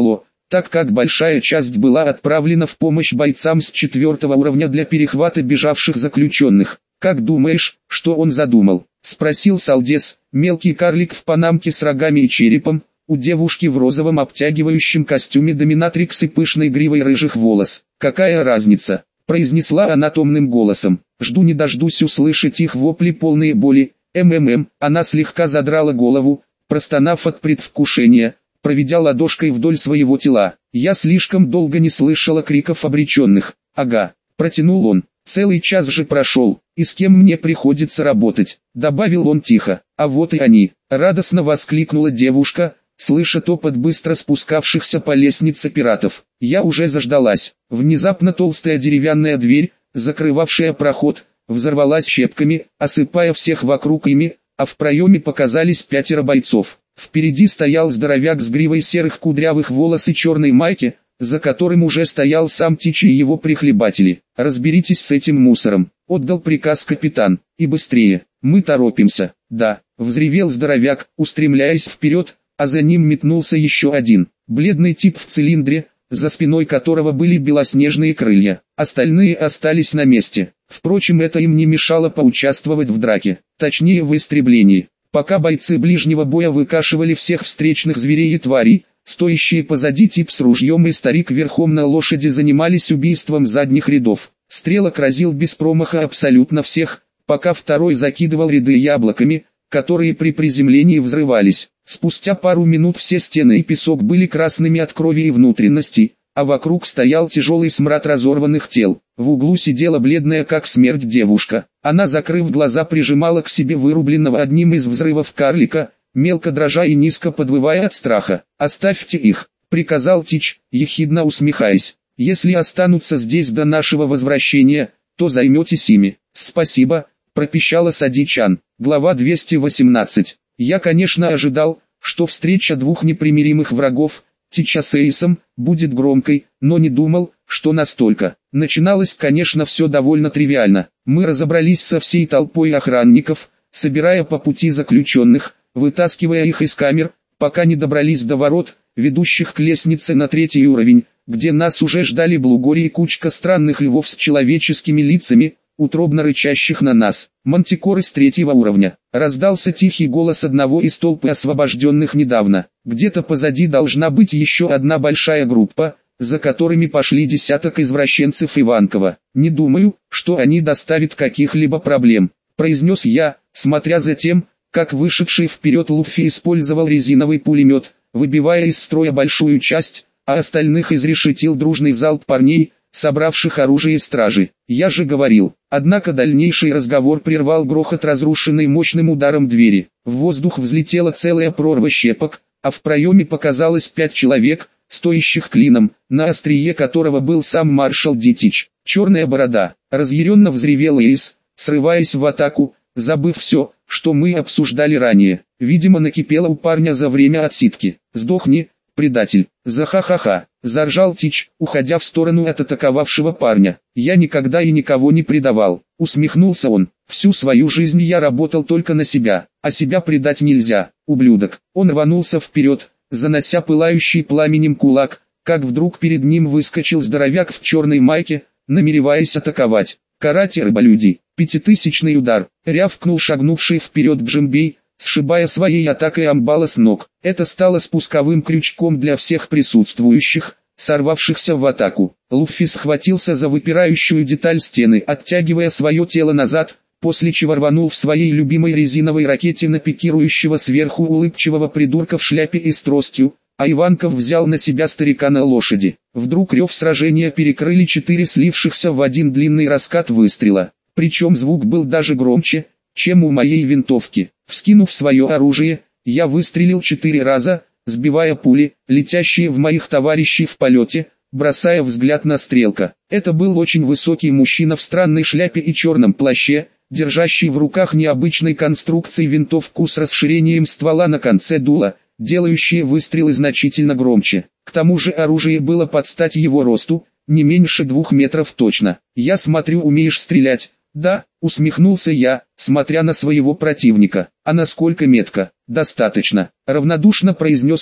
так как большая часть была отправлена в помощь бойцам с четвертого уровня для перехвата бежавших заключенных. «Как думаешь, что он задумал?» — спросил Салдес, мелкий карлик в панамке с рогами и черепом, у девушки в розовом обтягивающем костюме доминатрикс и пышной гривой рыжих волос. «Какая разница?» — произнесла она томным голосом. «Жду не дождусь услышать их вопли полные боли. МММ». Она слегка задрала голову, простонав от предвкушения, проведя ладошкой вдоль своего тела. «Я слишком долго не слышала криков обреченных». «Ага», — протянул он. «Целый час же прошел, и с кем мне приходится работать», — добавил он тихо. «А вот и они», — радостно воскликнула девушка, слыша топот быстро спускавшихся по лестнице пиратов. «Я уже заждалась». Внезапно толстая деревянная дверь, закрывавшая проход, взорвалась щепками, осыпая всех вокруг ими, а в проеме показались пятеро бойцов. Впереди стоял здоровяк с гривой серых кудрявых волос и черной майки, за которым уже стоял сам Тич и его прихлебатели. «Разберитесь с этим мусором», — отдал приказ капитан. «И быстрее, мы торопимся». «Да», — взревел здоровяк, устремляясь вперед, а за ним метнулся еще один, бледный тип в цилиндре, за спиной которого были белоснежные крылья. Остальные остались на месте. Впрочем, это им не мешало поучаствовать в драке, точнее в истреблении. Пока бойцы ближнего боя выкашивали всех встречных зверей и тварей, стоящие позади тип с ружьем и старик верхом на лошади занимались убийством задних рядов. Стрелок разил без промаха абсолютно всех, пока второй закидывал ряды яблоками, которые при приземлении взрывались. Спустя пару минут все стены и песок были красными от крови и внутренностей, а вокруг стоял тяжелый смрад разорванных тел. В углу сидела бледная как смерть девушка. Она, закрыв глаза, прижимала к себе вырубленного одним из взрывов карлика, мелко дрожа и низко подвывая от страха. «Оставьте их», — приказал Тич, ехидно усмехаясь. «Если останутся здесь до нашего возвращения, то займетесь ими». «Спасибо», — пропищала Сади-чан. Глава двести восемнадцать. Я, конечно, ожидал, что встреча двух непримиримых врагов, Тича с Эйсом, будет громкой, но не думал, что настолько. Начиналось, конечно, все довольно тривиально. Мы разобрались со всей толпой охранников, собирая по пути заключенных, вытаскивая их из камер, пока не добрались до ворот, ведущих к лестнице на третий уровень, где нас уже ждали Блугори и кучка странных львов с человеческими лицами, утробно рычащих на нас. «Мантикоры с третьего уровня», — раздался тихий голос одного из толпы освобожденных недавно. «Где-то позади должна быть еще одна большая группа, за которыми пошли десяток извращенцев Иванкова. Не думаю, что они доставят каких-либо проблем», — произнес я, смотря за тем, как вышедший вперед Луффи использовал резиновый пулемет, выбивая из строя большую часть, а остальных изрешетил дружный залп парней, собравших оружие стражи. «Я же говорил». Однако дальнейший разговор прервал грохот, разрушенный мощным ударом двери. В воздух взлетела целая прорва щепок, а в проеме показалось пять человек, стоящих клином, на острие которого был сам маршал Дитич. «Черная борода!» — разъяренно взревел Эйс, срываясь в атаку, забыв все, что мы обсуждали ранее. Видимо, накипело у парня за время отсидки. «Сдохни, предатель!» «За-ха-ха-ха!» — заржал Тич, уходя в сторону от атаковавшего парня. «Я никогда и никого не предавал», — усмехнулся он. «Всю свою жизнь я работал только на себя, а себя предать нельзя, ублюдок». Он рванулся вперед, занося пылающий пламенем кулак, как вдруг перед ним выскочил здоровяк в черной майке, намереваясь атаковать. «Карате, рыболюди!» Пятитысячный удар, рявкнул шагнувший вперед Джимбей, сшибая своей атакой амбала с ног. Это стало спусковым крючком для всех присутствующих, сорвавшихся в атаку. Луффи схватился за выпирающую деталь стены, оттягивая свое тело назад, после чего рванул в своей любимой резиновой ракете на пикирующего сверху улыбчивого придурка в шляпе и с тростью, а Иванков взял на себя старика на лошади. Вдруг рев сражения перекрыли четыре слившихся в один длинный раскат выстрела, причем звук был даже громче, чем у моей винтовки. Вскинув свое оружие, я выстрелил четыре раза, сбивая пули, летящие в моих товарищей в полете, бросая взгляд на стрелка. Это был очень высокий мужчина в странной шляпе и черном плаще, держащий в руках необычной конструкции винтовку с расширением ствола на конце дула, делающие выстрелы значительно громче. К тому же оружие было под стать его росту, не меньше двух метров точно. «Я смотрю, умеешь стрелять». «Да», — усмехнулся я, смотря на своего противника. «А насколько метко?» «Достаточно», — равнодушно произнес он,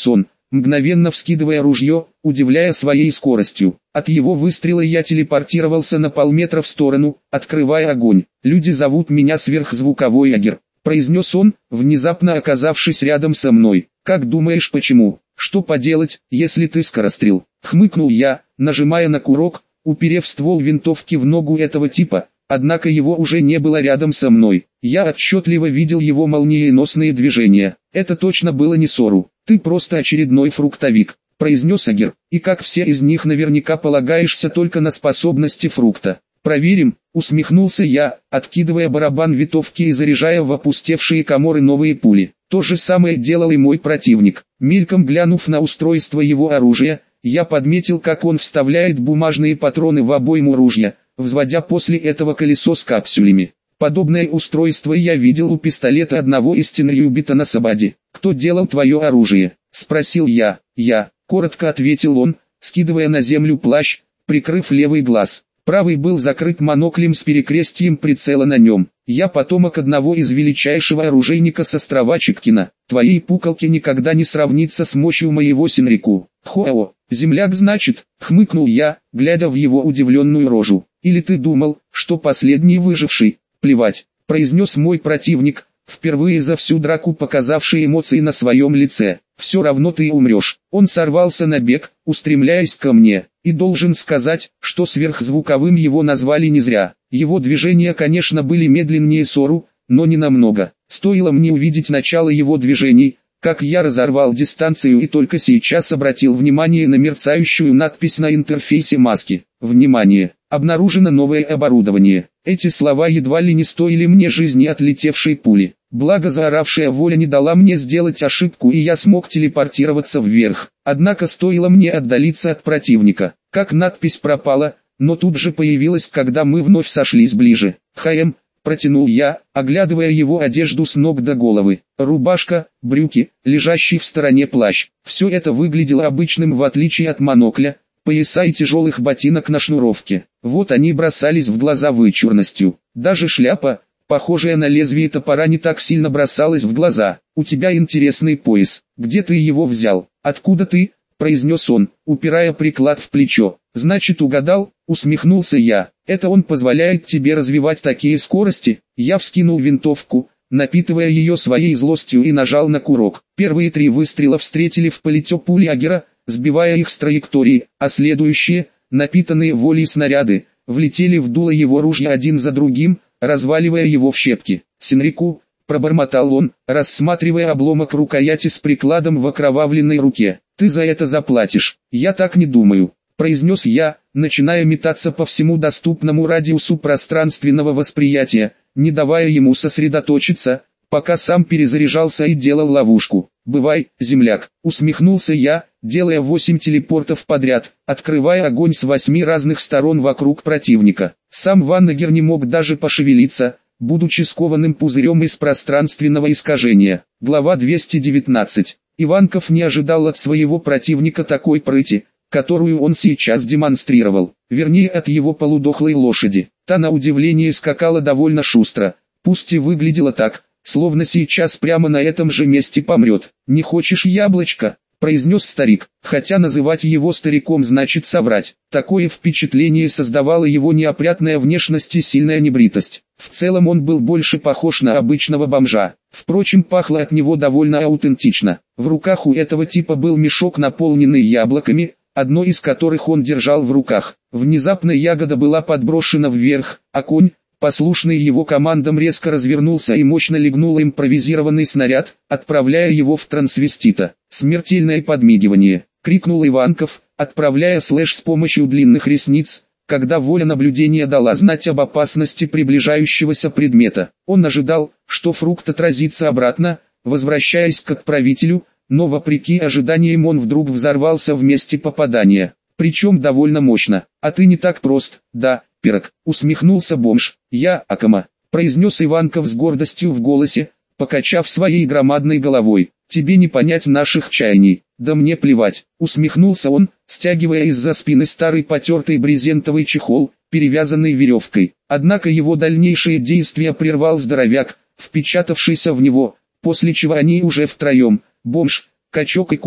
мгновенно вскидывая ружье, удивляя своей скоростью. От его выстрела я телепортировался на полметра в сторону, открывая огонь. «Люди зовут меня сверхзвуковой ягер», — произнес он, внезапно оказавшись рядом со мной. «Как думаешь, почему? Что поделать, если ты скорострел?» — хмыкнул я, нажимая на курок, уперев ствол винтовки в ногу этого типа. Однако его уже не было рядом со мной. Я отчетливо видел его молниеносные движения. Это точно было не Сору. «Ты просто очередной фруктовик», — произнес Агер, «и как все из них наверняка полагаешься только на способности фрукта». «Проверим», — усмехнулся я, откидывая барабан винтовки и заряжая в опустевшие коморы новые пули. То же самое делал и мой противник. Мельком глянув на устройство его оружия, я подметил, как он вставляет бумажные патроны в обойму ружья, взводя после этого колесо с капсулями. Подобное устройство я видел у пистолета одного из Тенрюбита на Сабаде. «Кто делал твое оружие?» — спросил я. «Я», — коротко ответил он, скидывая на землю плащ, прикрыв левый глаз. Правый был закрыт моноклем с перекрестием прицела на нем. «Я потомок одного из величайшего оружейника с острова Читкина. Твоей пукалке никогда не сравнится с мощью моего Синрику». «Хоо, земляк значит», — хмыкнул я, глядя в его удивленную рожу. «Или ты думал, что последний выживший?» «Плевать», — произнес мой противник, впервые за всю драку показавший эмоции на своем лице. «Все равно ты умрешь». Он сорвался на бег, устремляясь ко мне, и должен сказать, что сверхзвуковым его назвали не зря. Его движения, конечно, были медленнее Сору, но не намного. Стоило мне увидеть начало его движений, как я разорвал дистанцию и только сейчас обратил внимание на мерцающую надпись на интерфейсе маски. «Внимание! Обнаружено новое оборудование». Эти слова едва ли не стоили мне жизни отлетевшей пули. Благо заоравшая воля не дала мне сделать ошибку, и я смог телепортироваться вверх. Однако стоило мне отдалиться от противника, как надпись пропала, но тут же появилась, когда мы вновь сошлись ближе. «ХМ», протянул я, оглядывая его одежду с ног до головы. Рубашка, брюки, лежащий в стороне плащ. Все это выглядело обычным в отличие от монокля, пояса и тяжелых ботинок на шнуровке. Вот они бросались в глаза вычурностью. Даже шляпа, похожая на лезвие топора, не так сильно бросалась в глаза. «У тебя интересный пояс. Где ты его взял?» «Откуда ты?» — произнес он, упирая приклад в плечо. «Значит, угадал?» — усмехнулся я. «Это он позволяет тебе развивать такие скорости?» Я вскинул винтовку, напитывая ее своей злостью, и нажал на курок. Первые три выстрела встретили в полете пули Агера, сбивая их с траектории, а следующие, напитанные волей снаряды, влетели в дуло его ружья один за другим, разваливая его в щепки. «Синрику», — пробормотал он, рассматривая обломок рукояти с прикладом в окровавленной руке. «Ты за это заплатишь». «Я так не думаю», — произнес я, начиная метаться по всему доступному радиусу пространственного восприятия, не давая ему сосредоточиться, пока сам перезаряжался и делал ловушку. «Бывай, земляк», — усмехнулся я, делая восемь телепортов подряд, открывая огонь с восьми разных сторон вокруг противника. Сам Ваннегер не мог даже пошевелиться, будучи скованным пузырем из пространственного искажения. Глава двести девятнадцать. Иванков не ожидал от своего противника такой прыти, которую он сейчас демонстрировал, вернее от его полудохлой лошади. Та на удивление скакала довольно шустро, пусть и выглядела так, словно сейчас прямо на этом же месте помрет. «Не хочешь яблочко?» — произнес старик, хотя называть его стариком значит соврать. Такое впечатление создавала его неопрятная внешность и сильная небритость. В целом он был больше похож на обычного бомжа. Впрочем, пахло от него довольно аутентично. В руках у этого типа был мешок, наполненный яблоками, одно из которых он держал в руках. Внезапно ягода была подброшена вверх, а конь, послушный его командам, резко развернулся и мощно легнул импровизированный снаряд, отправляя его в трансвестита. «Смертельное подмигивание!» — крикнул Иванков, отправляя слэш с помощью длинных ресниц, когда воля наблюдения дала знать об опасности приближающегося предмета. Он ожидал, что фрукт отразится обратно, возвращаясь к отправителю, но вопреки ожиданиям он вдруг взорвался в месте попадания, причем довольно мощно. «А ты не так прост, да, пирог», — усмехнулся бомж. «Я, Акама», — произнес Иванков с гордостью в голосе, покачав своей громадной головой. «Тебе не понять наших чаяний». «Да мне плевать», — усмехнулся он, стягивая из-за спины старый потертый брезентовый чехол, перевязанный веревкой. Однако его дальнейшие действия прервал здоровяк, впечатавшийся в него, после чего они уже втроем, бомж, качок и конь,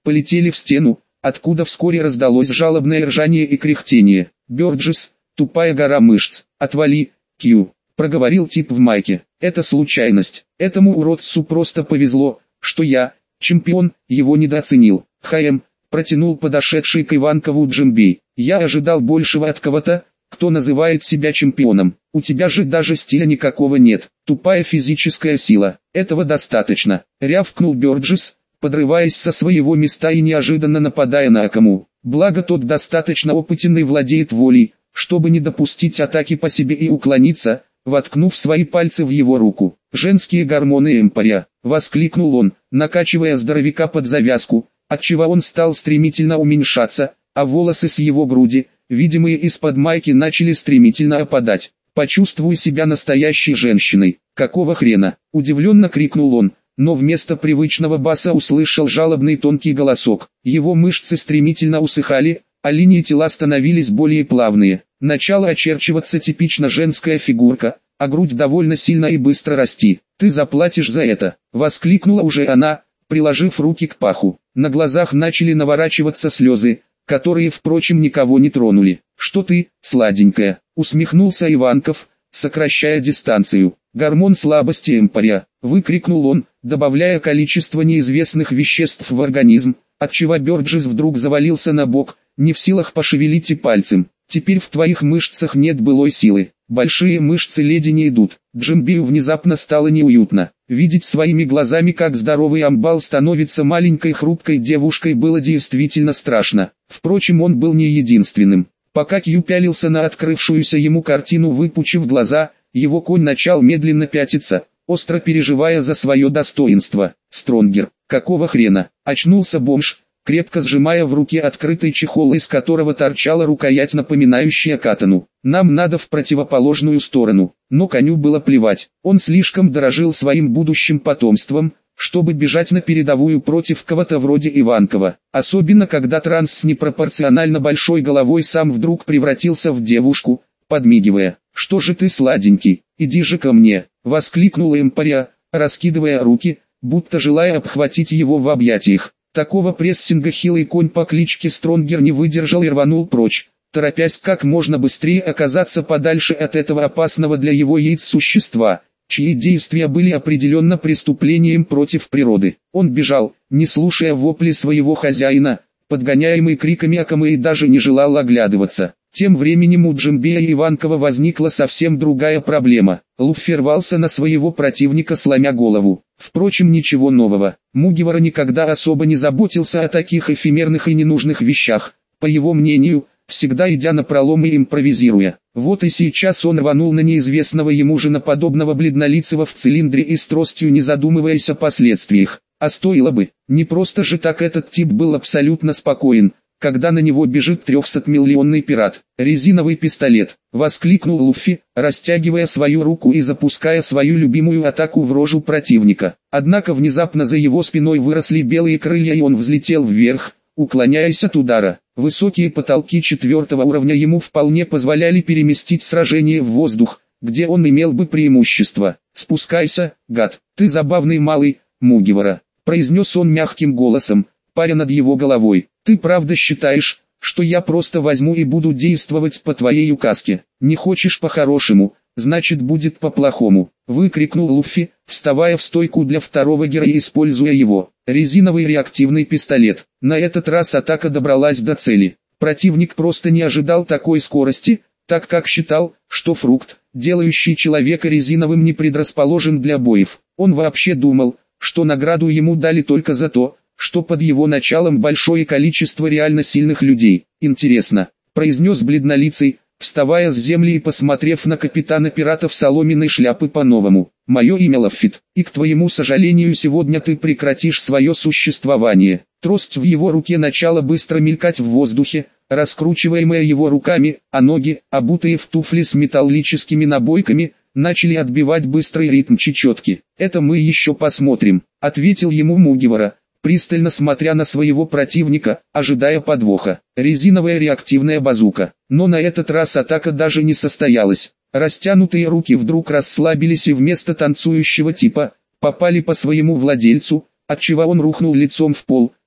полетели в стену, откуда вскоре раздалось жалобное ржание и кряхтение. «Бёрджес, тупая гора мышц, отвали, Кью», — проговорил тип в майке. «Это случайность. Этому уродцу просто повезло, что я, чемпион, его недооценил». «Хаем», — протянул подошедший к Иванкову Джимбей. «Я ожидал большего от кого-то, кто называет себя чемпионом. У тебя же даже стиля никакого нет. Тупая физическая сила. Этого достаточно», — рявкнул Бёрджес, подрываясь со своего места и неожиданно нападая на Акаму. Благо тот достаточно опытен и владеет волей, чтобы не допустить атаки по себе и уклониться, воткнув свои пальцы в его руку. «Женские гормоны Эмпаря!» — воскликнул он, накачивая здоровяка под завязку, отчего он стал стремительно уменьшаться, а волосы с его груди, видимые из-под майки, начали стремительно опадать. «Почувствуй себя настоящей женщиной!» «Какого хрена?» — удивленно крикнул он, но вместо привычного баса услышал жалобный тонкий голосок. Его мышцы стремительно усыхали, а линии тела становились более плавные. Начала очерчиваться типично женская фигурка, а грудь довольно сильно и быстро расти. «Ты заплатишь за это!» — воскликнула уже она, приложив руки к паху. На глазах начали наворачиваться слезы, которые, впрочем, никого не тронули. «Что ты, сладенькая?» — усмехнулся Иванков, сокращая дистанцию. «Гормон слабости Эмпаря!» — выкрикнул он, добавляя количество неизвестных веществ в организм, отчего Бёрджес вдруг завалился на бок, не в силах пошевелить и пальцем. «Теперь в твоих мышцах нет былой силы. Большие мышцы леди не идут». Джимбию внезапно стало неуютно. Видеть своими глазами, как здоровый амбал становится маленькой хрупкой девушкой, было действительно страшно. Впрочем, он был не единственным. Пока Кью пялился на открывшуюся ему картину, выпучив глаза, его конь начал медленно пятиться, остро переживая за свое достоинство. «Стронгер, какого хрена?» — очнулся бомж, крепко сжимая в руке открытый чехол, из которого торчала рукоять, напоминающая катану. «Нам надо в противоположную сторону». Но коню было плевать, он слишком дорожил своим будущим потомством, чтобы бежать на передовую против кого-то вроде Иванкова. Особенно когда транс с непропорционально большой головой сам вдруг превратился в девушку, подмигивая. «Что же ты, сладенький, иди же ко мне!» — воскликнула Эмпаря, раскидывая руки, будто желая обхватить его в объятиях. Такого прессинга хилый конь по кличке Стронгер не выдержал и рванул прочь, торопясь как можно быстрее оказаться подальше от этого опасного для его яиц существа, чьи действия были определенно преступлением против природы. Он бежал, не слушая вопли своего хозяина, подгоняемый криками Акамы, и даже не желал оглядываться. Тем временем у Джимбея и Иванкова возникла совсем другая проблема. Луффи рвался на своего противника, сломя голову. Впрочем, ничего нового. Мугивара никогда особо не заботился о таких эфемерных и ненужных вещах, по его мнению, всегда идя напролом и импровизируя. Вот и сейчас он рванул на неизвестного ему женоподобного бледнолицего в цилиндре и с тростью, не задумываясь о последствиях. А стоило бы, не просто же так. Этот тип был абсолютно спокоен, когда на него бежит трехсотмиллионный пират. «Резиновый пистолет!» — воскликнул Луффи, растягивая свою руку и запуская свою любимую атаку в рожу противника. Однако внезапно за его спиной выросли белые крылья, и он взлетел вверх, уклоняясь от удара. Высокие потолки четвертого уровня ему вполне позволяли переместить сражение в воздух, где он имел бы преимущество. «Спускайся, гад, ты забавный малый, Мугивара», — произнес он мягким голосом, паря над его головой. «Ты правда считаешь, что я просто возьму и буду действовать по твоей указке? Не хочешь по-хорошему, значит будет по-плохому», — выкрикнул Луффи, вставая в стойку для второго героя, используя его резиновый реактивный пистолет. На этот раз атака добралась до цели. Противник просто не ожидал такой скорости, так как считал, что фрукт, делающий человека резиновым, не предрасположен для боев. Он вообще думал, что награду ему дали только за то, что под его началом большое количество реально сильных людей. «Интересно», — произнес бледнолицый, вставая с земли и посмотрев на капитана пиратов соломенной шляпы по-новому. «Мое имя Лаффит, и к твоему сожалению сегодня ты прекратишь свое существование». Трость в его руке начала быстро мелькать в воздухе, раскручиваемая его руками, а ноги, обутые в туфли с металлическими набойками, начали отбивать быстрый ритм чечетки. «Это мы еще посмотрим», — ответил ему Мугивара, пристально смотря на своего противника, ожидая подвоха. Резиновая реактивная базука. Но на этот раз атака даже не состоялась. Растянутые руки вдруг расслабились и вместо танцующего типа, попали по своему владельцу, отчего он рухнул лицом в пол,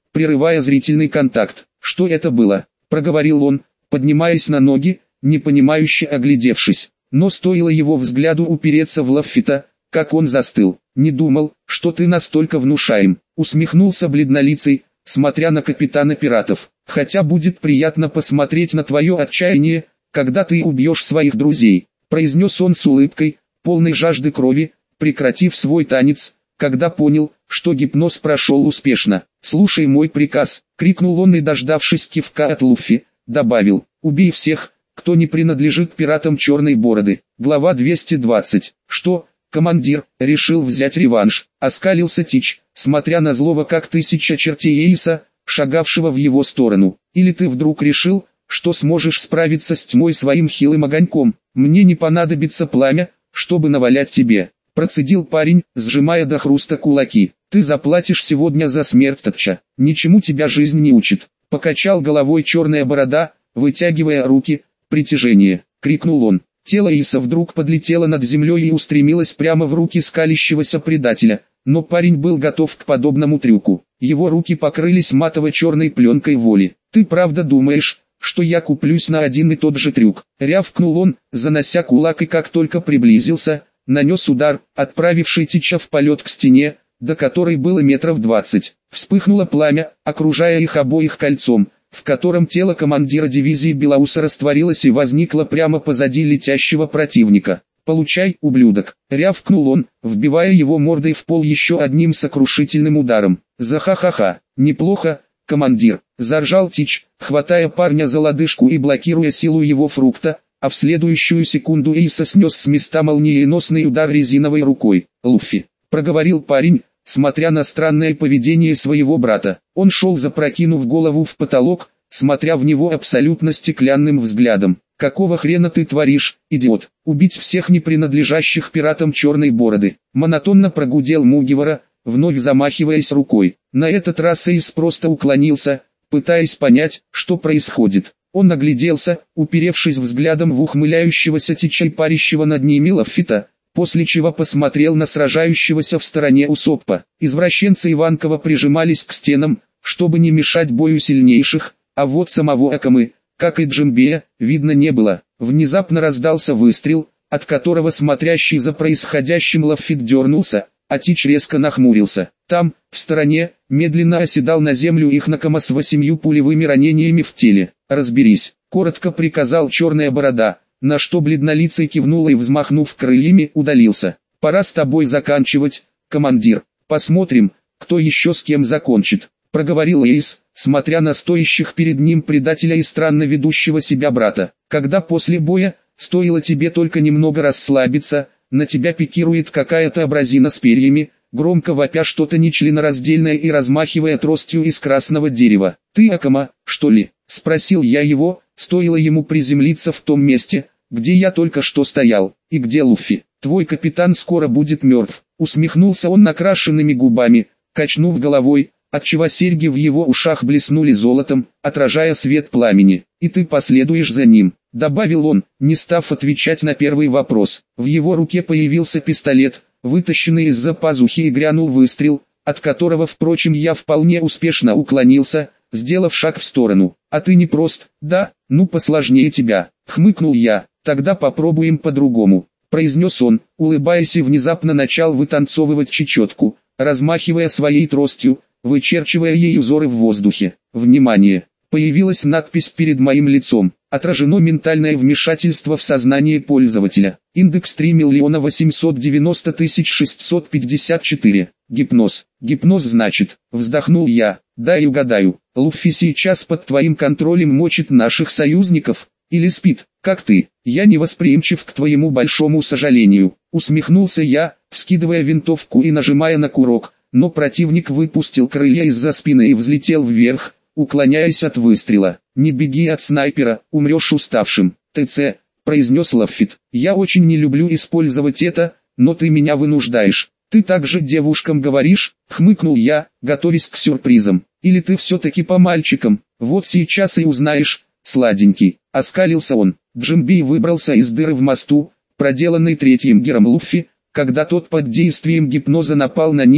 прерывая зрительный контакт. «Что это было?» – проговорил он, поднимаясь на ноги, непонимающе оглядевшись. Но стоило его взгляду упереться в Лаффита, как он застыл. «Не думал, что ты настолько внушаем», — усмехнулся бледнолицый, смотря на капитана пиратов. «Хотя будет приятно посмотреть на твое отчаяние, когда ты убьешь своих друзей», — произнес он с улыбкой, полной жажды крови, прекратив свой танец, когда понял, что гипноз прошел успешно. «Слушай мой приказ», — крикнул он и, дождавшись кивка от Луффи, добавил: «Убей всех, кто не принадлежит пиратам Черной Бороды». Глава двести двадцать. «Что, командир, решил взять реванш?» — оскалился Тич, смотря на злого как тысяча чертей Эйса, шагавшего в его сторону. «Или ты вдруг решил, что сможешь справиться с тьмой своим хилым огоньком? Мне не понадобится пламя, чтобы навалять тебе», — процедил парень, сжимая до хруста кулаки. «Ты заплатишь сегодня за смерть Татча. Ничему тебя жизнь не учит», — покачал головой Черная Борода, вытягивая руки. «Притяжение!» — крикнул он. Тело Иса вдруг подлетело над землей и устремилось прямо в руки скалящегося предателя, но парень был готов к подобному трюку. Его руки покрылись матово-черной пленкой воли. «Ты правда думаешь, что я куплюсь на один и тот же трюк?» — рявкнул он, занося кулак, и как только приблизился, нанес удар, отправивший Тича в полет к стене, до которой было метров двадцать. Вспыхнуло пламя, окружая их обоих кольцом, в котором тело командира дивизии Белауса растворилось и возникло прямо позади летящего противника. «Получай, ублюдок!» — рявкнул он, вбивая его мордой в пол еще одним сокрушительным ударом. «За-ха-ха-ха! Неплохо, командир!» — заржал Тич, хватая парня за лодыжку и блокируя силу его фрукта, а в следующую секунду Эйса снес с места молниеносный удар резиновой рукой. «Луффи!» — проговорил парень, смотря на странное поведение своего брата. Он шел, запрокинув голову в потолок, смотря в него абсолютно стеклянным взглядом. «Какого хрена ты творишь, идиот? Убить всех не принадлежащих пиратам Черной Бороды!» Монотонно прогудел Мугивара, вновь замахиваясь рукой. На этот раз Эйс просто уклонился, пытаясь понять, что происходит. Он огляделся, уперевшись взглядом в ухмыляющегося Тича и парящего над ними Лаффита, после чего посмотрел на сражающегося в стороне Усоппа. Извращенцы Иванкова прижимались к стенам, чтобы не мешать бою сильнейших, а вот самого Акамы, как и Джимбея, видно не было. Внезапно раздался выстрел, от которого смотрящий за происходящим Лаффит дернулся, а Тич резко нахмурился. Там, в стороне, медленно оседал на землю их Накама с восемью пулевыми ранениями в теле. «Разберись», — коротко приказал Черная Борода, на что бледнолицый кивнул и, взмахнув крыльями, удалился. «Пора с тобой заканчивать, командир. Посмотрим, кто еще с кем закончит», — проговорил Эйс, смотря на стоящих перед ним предателя и странно ведущего себя брата. «Когда после боя, стоило тебе только немного расслабиться, на тебя пикирует какая-то абразина с перьями, громко вопя что-то нечленораздельное и размахивая тростью из красного дерева. «Ты Акама, что ли?» — спросил я его, стоило ему приземлиться в том месте, где я только что стоял. «И где Луффи? Твой капитан скоро будет мертв», — усмехнулся он накрашенными губами, качнув головой, отчего серьги в его ушах блеснули золотом, отражая свет пламени. «И ты последуешь за ним», — добавил он, не став отвечать на первый вопрос. В его руке появился пистолет, вытащенный из-за пазухи, и грянул выстрел, от которого, впрочем, я вполне успешно уклонился, сделав шаг в сторону. «А ты не прост, да? Ну посложнее тебя», — хмыкнул я. «Тогда попробуем по-другому», — произнес он, улыбаясь, и внезапно начал вытанцовывать чечетку, размахивая своей тростью, вычерчивая ей узоры в воздухе. «Внимание!» Появилась надпись перед моим лицом. Отражено ментальное вмешательство в сознание пользователя. Индекс три миллиона восемьсот девяносто тысяч шестьсот пятьдесят четыре. Гипноз. Гипноз значит, вздохнул я. Дай угадаю, Луффи сейчас под твоим контролем мочит наших союзников, или спит, как ты? Я не восприимчив к твоему большому сожалению. Усмехнулся я, вскидывая винтовку и нажимая на курок, но противник выпустил крылья из-за спины и взлетел вверх, уклоняясь от выстрела. «Не беги от снайпера, умрешь уставшим, ТЦ», — произнес Лаффит. «Я очень не люблю использовать это, но ты меня вынуждаешь». «Ты также девушкам говоришь?» — хмыкнул я, готовясь к сюрпризам. «Или ты все-таки по мальчикам? Вот сейчас и узнаешь, сладенький», — оскалился он. Джимби выбрался из дыры в мосту, проделанной третьим гером Луффи, когда тот под действием гипноза напал на них,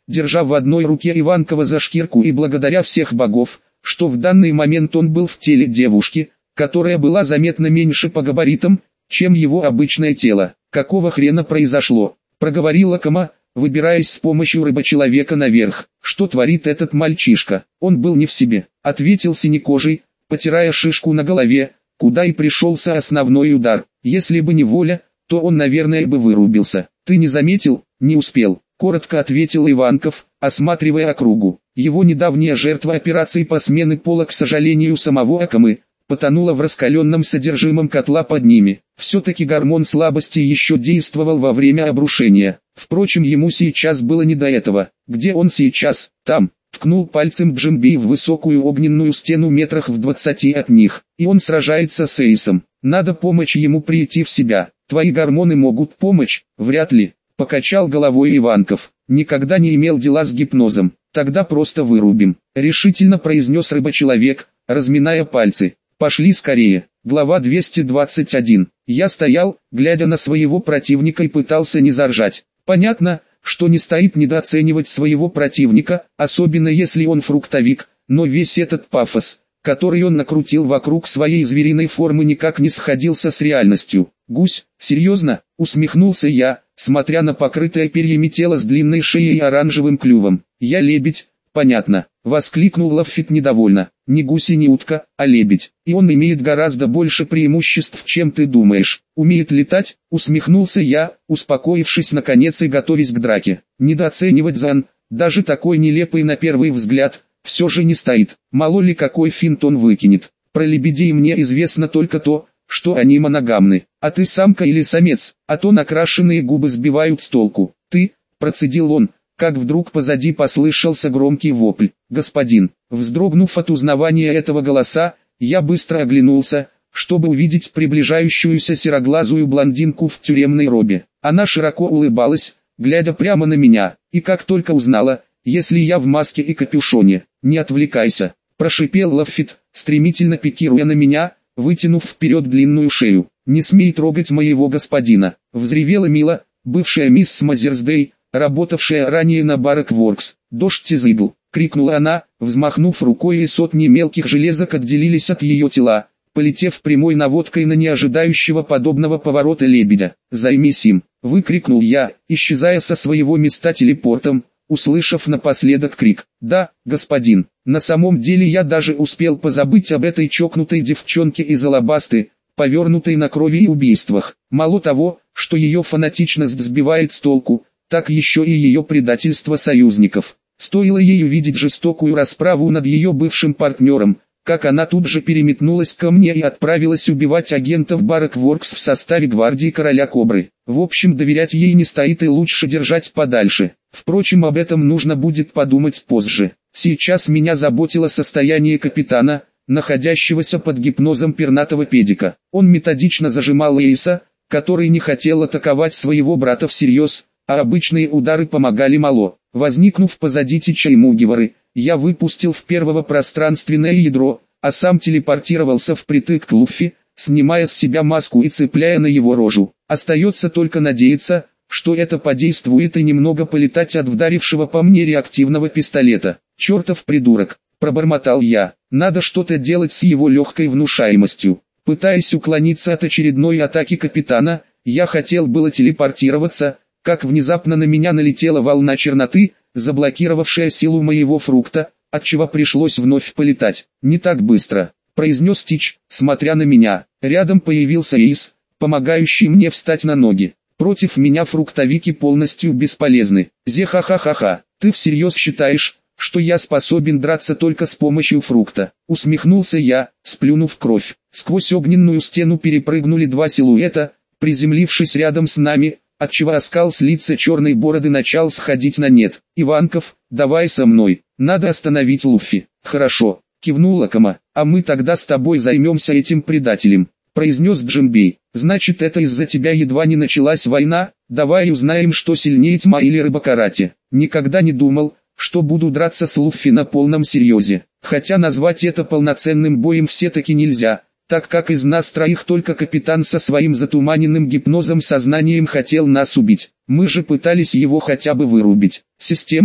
держа в одной руке Иванкова за шкирку и благодаря всех богов, что в данный момент он был в теле девушки, которая была заметно меньше по габаритам, чем его обычное тело. «Какого хрена произошло?» – проговорила Кама, выбираясь с помощью рыбочеловека наверх. «Что творит этот мальчишка? Он был не в себе», – ответил синекожий, потирая шишку на голове, куда и пришелся основной удар. «Если бы не воля, то он, наверное, бы вырубился». «Ты не заметил?» «Не успел», – коротко ответил Иванков, осматривая округу. Его недавняя жертва операции по смене пола, к сожалению самого Акамы, потонула в раскаленном содержимом котла под ними. Все-таки гормон слабости еще действовал во время обрушения. Впрочем, ему сейчас было не до этого. «Где он сейчас?» «Там», — ткнул пальцем Джимби в высокую огненную стену метрах в двадцати от них. «И он сражается с Эйсом. Надо помочь ему прийти в себя». «Твои гормоны могут помочь?» «Вряд ли», — покачал головой Иванков. «Никогда не имел дела с гипнозом. Тогда просто вырубим», — решительно произнес рыбочеловек, разминая пальцы. «Пошли скорее». Глава двести двадцать один. Я стоял, глядя на своего противника, и пытался не заржать. Понятно, что не стоит недооценивать своего противника, особенно если он фруктовик, но весь этот пафос, который он накрутил вокруг своей звериной формы, никак не сходился с реальностью. «Гусь, серьезно?» — усмехнулся я, смотря на покрытое перьями тело с длинной шеей и оранжевым клювом. «Я лебедь». «Понятно», — воскликнул Лаффит недовольно. «Не гусь и не утка, а лебедь. И он имеет гораздо больше преимуществ, чем ты думаешь». «Умеет летать?» — усмехнулся я, успокоившись наконец и готовясь к драке. Недооценивать Зан, даже такой нелепый на первый взгляд, все же не стоит. Мало ли какой финт он выкинет. Про лебедей мне известно только то, что они моногамны. А ты самка или самец? А то накрашенные губы сбивают с толку. «Ты», — процедил он, как вдруг позади послышался громкий вопль. «Господин!» Вздрогнув от узнавания этого голоса, я быстро оглянулся, чтобы увидеть приближающуюся сероглазую блондинку в тюремной робе. Она широко улыбалась, глядя прямо на меня, и как только узнала, если я в маске и капюшоне. «Не отвлекайся!» – прошипел Лаффит, стремительно пикируя на меня, вытянув вперед длинную шею. «Не смей трогать моего господина!» – взревела Мила, бывшая мисс Мазерсдей, работавшая ранее на Баракворкс. «Дождь из игл!» — крикнула она, взмахнув рукой, и сотни мелких железок отделились от ее тела, полетев прямой наводкой на неожидающего подобного поворота лебедя. «Займись им!» — выкрикнул я, исчезая со своего места телепортом, услышав напоследок крик. «Да, господин!» На самом деле я даже успел позабыть об этой чокнутой девчонке из алабасты, повернутой на крови и убийствах. Мало того, что ее фанатичность сбивает с толку, так еще и ее предательство союзников. Стоило ей увидеть жестокую расправу над ее бывшим партнером, как она тут же переметнулась ко мне и отправилась убивать агентов Баракворкс в составе гвардии короля Кобры. В общем, доверять ей не стоит и лучше держать подальше. Впрочем, об этом нужно будет подумать позже. Сейчас меня заботило состояние капитана, находящегося под гипнозом пернатого педика. Он методично зажимал Эйса, который не хотел атаковать своего брата всерьез, а обычные удары помогали мало. Возникнув позади Тича и Мугивары, я выпустил в первого пространственное ядро, а сам телепортировался впритык к Луффи, снимая с себя маску и цепляя на его рожу. Остается только надеяться, что это подействует, и немного полетать от вдарившего по мне реактивного пистолета. «Чертов придурок!» – пробормотал я. «Надо что-то делать с его легкой внушаемостью». Пытаясь уклониться от очередной атаки капитана, я хотел было телепортироваться, как внезапно на меня налетела волна черноты, заблокировавшая силу моего фрукта, отчего пришлось вновь полетать. «Не так быстро», — произнес Тич, смотря на меня. Рядом появился Эйс, помогающий мне встать на ноги. «Против меня фруктовики полностью бесполезны». «Зе-ха-ха-ха-ха, ты всерьез считаешь, что я способен драться только с помощью фрукта?» Усмехнулся я, сплюнув кровь. Сквозь огненную стену перепрыгнули два силуэта, приземлившись рядом с нами, отчего оскал с лица черной бороды начал сходить на нет. «Иванков, давай со мной, надо остановить Луффи». «Хорошо», кивнула Кама, «а мы тогда с тобой займемся этим предателем», произнес Джимбей. «Значит, это из-за тебя едва не началась война? Давай узнаем, что сильнее, тьма или рыбакарате». Никогда не думал, что буду драться с Луффи на полном серьезе. Хотя назвать это полноценным боем все-таки нельзя, так как из нас троих только капитан со своим затуманенным гипнозом сознанием хотел нас убить. Мы же пытались его хотя бы вырубить. Система,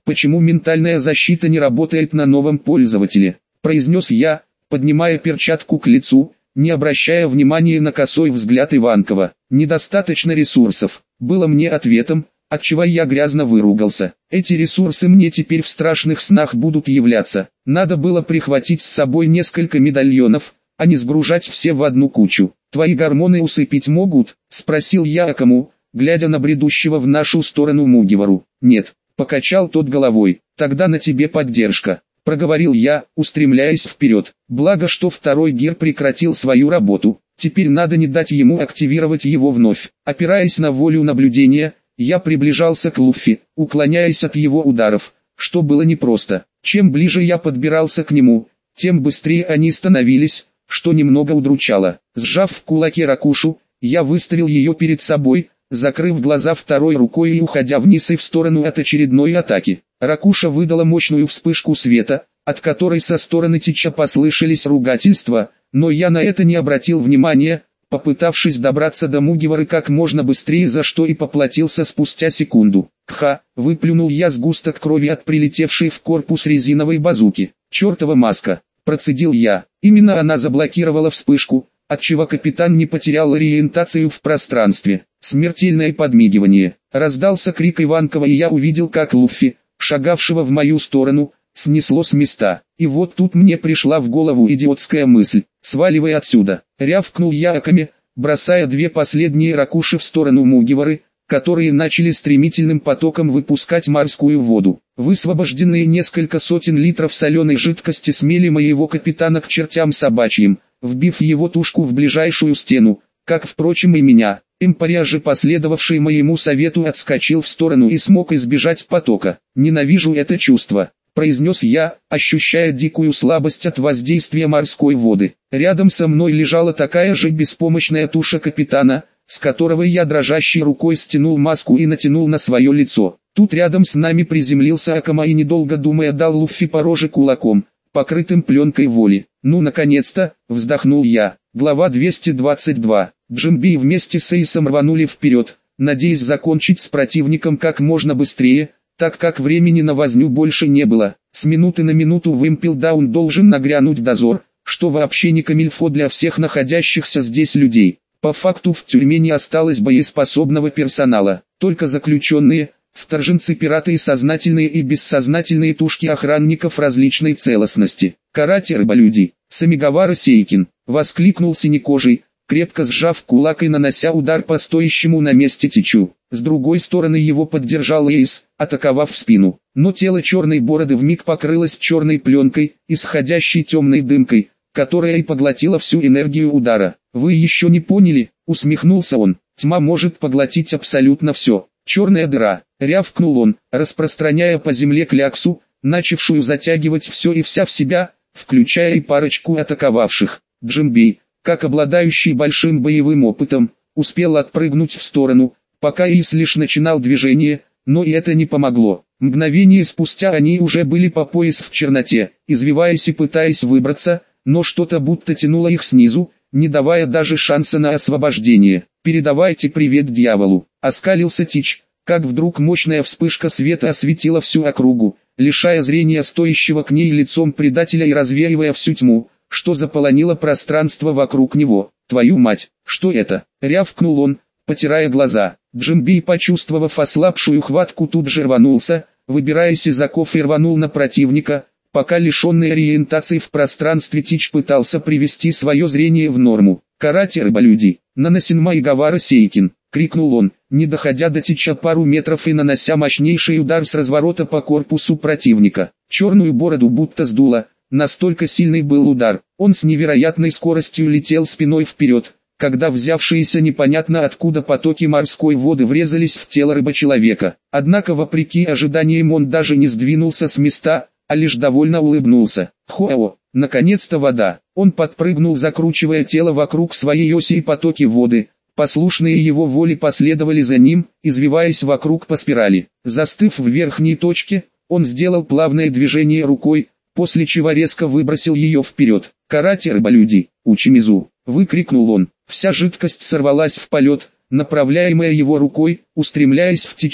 почему ментальная защита не работает на новом пользователе, произнес я, поднимая перчатку к лицу, не обращая внимания на косой взгляд Иванкова. Недостаточно ресурсов, было мне ответом, отчего я грязно выругался. Эти ресурсы мне теперь в страшных снах будут являться. Надо было прихватить с собой несколько медальонов, а не сгружать все в одну кучу. Твои гормоны усыпить могут? Спросил я Акому, глядя на бредущего в нашу сторону Мугивару. Нет, покачал тот головой. Тогда на тебе поддержка, проговорил я, устремляясь вперед. Благо, что второй гир прекратил свою работу. Теперь надо не дать ему активировать его вновь. Опираясь на волю наблюдения, я приближался к Луффи, уклоняясь от его ударов, что было непросто. Чем ближе я подбирался к нему, тем быстрее они становились, что немного удручало. Сжав в кулаке ракушу, я выставил ее перед собой, закрыв глаза второй рукой и уходя вниз и в сторону от очередной атаки. Ракуша выдала мощную вспышку света, от которой со стороны Тича послышались ругательства, но я на это не обратил внимания, попытавшись добраться до Мугивары как можно быстрее, за что и поплатился спустя секунду. Кха, выплюнул я сгусток крови от прилетевшей в корпус резиновой базуки. Чертова маска, процедил я. Именно она заблокировала вспышку, отчего капитан не потерял ориентацию в пространстве. Смертельное подмигивание. Раздался крик Иванкова, и я увидел, как Луффи, шагавшего в мою сторону, снесло с места. И вот тут мне пришла в голову идиотская мысль. «Сваливай отсюда!» Рявкнул я Акаме, бросая две последние ракуши в сторону Мугивары, которые начали стремительным потоком выпускать морскую воду. Высвобожденные несколько сотен литров соленой жидкости смели моего капитана к чертям собачьим, вбив его тушку в ближайшую стену, как, впрочем, и меня. Эмпария же, последовавший моему совету, отскочил в сторону и смог избежать потока. «Ненавижу это чувство», — произнес я, ощущая дикую слабость от воздействия морской воды. Рядом со мной лежала такая же беспомощная туша капитана, с которого я дрожащей рукой стянул маску и натянул на свое лицо. Тут рядом с нами приземлился Акама и, недолго думая, дал Луффи по роже кулаком, покрытым пленкой воли. «Ну, наконец-то!» — вздохнул я. Глава двести двадцать два. Джимби вместе с Эйсом рванули вперед, надеясь закончить с противником как можно быстрее, так как времени на возню больше не было. С минуты на минуту в Импелдаун должен нагрянуть дозор, что вообще не камильфо для всех находящихся здесь людей. По факту в тюрьме не осталось боеспособного персонала, только заключенные, вторженцы, пираты и сознательные и бессознательные тушки охранников различной целостности. «Карате, рыболюди!» «Самигавара Сейкин!» — воскликнул синекожий, крепко сжав кулак и нанося удар по стоящему на месте Тичу. С другой стороны его поддержал Эйс, атаковав в спину. Но тело черной бороды вмиг покрылось черной пленкой, исходящей темной дымкой, которая и поглотила всю энергию удара. «Вы еще не поняли?» — усмехнулся он. «Тьма может поглотить абсолютно все. Черная дыра!» — рявкнул он, распространяя по земле кляксу, начавшую затягивать все и вся в себя, включая и парочку атаковавших. Джимби, как обладающий большим боевым опытом, успел отпрыгнуть в сторону, пока Эйс лишь начинал движение, но и это не помогло. Мгновение спустя они уже были по пояс в черноте, извиваясь и пытаясь выбраться, но что-то будто тянуло их снизу, не давая даже шанса на освобождение. «Передавайте привет дьяволу!» — оскалился Тич, как вдруг мощная вспышка света осветила всю округу, лишая зрения стоящего к ней лицом предателя и развеивая всю тьму, что заполонило пространство вокруг него. «Твою мать, что это?» — рявкнул он, потирая глаза. Джимби, почувствовав ослабшую хватку, тут же рванулся, выбираясь из оков, и рванул на противника, пока лишенный ориентации в пространстве Тич пытался привести свое зрение в норму. «Карате, рыболюди! Наносин Майгавара Сейкин!» — крикнул он, не доходя до Тича пару метров и нанося мощнейший удар с разворота по корпусу противника. Черную бороду будто сдуло, настолько сильный был удар. Он с невероятной скоростью летел спиной вперед, когда взявшиеся непонятно откуда потоки морской воды врезались в тело рыбочеловека. Однако вопреки ожиданиям он даже не сдвинулся с места, а лишь довольно улыбнулся. «Хоу, наконец-то вода!» Он подпрыгнул, закручивая тело вокруг своей оси, и потоки воды, послушные его воле, последовали за ним, извиваясь вокруг по спирали. Застыв в верхней точке, он сделал плавное движение рукой, после чего резко выбросил ее вперед. «Карате, рыболюди! Учимизу!» — выкрикнул он. Вся жидкость сорвалась в полет, направляемая его рукой, устремляясь в Тича,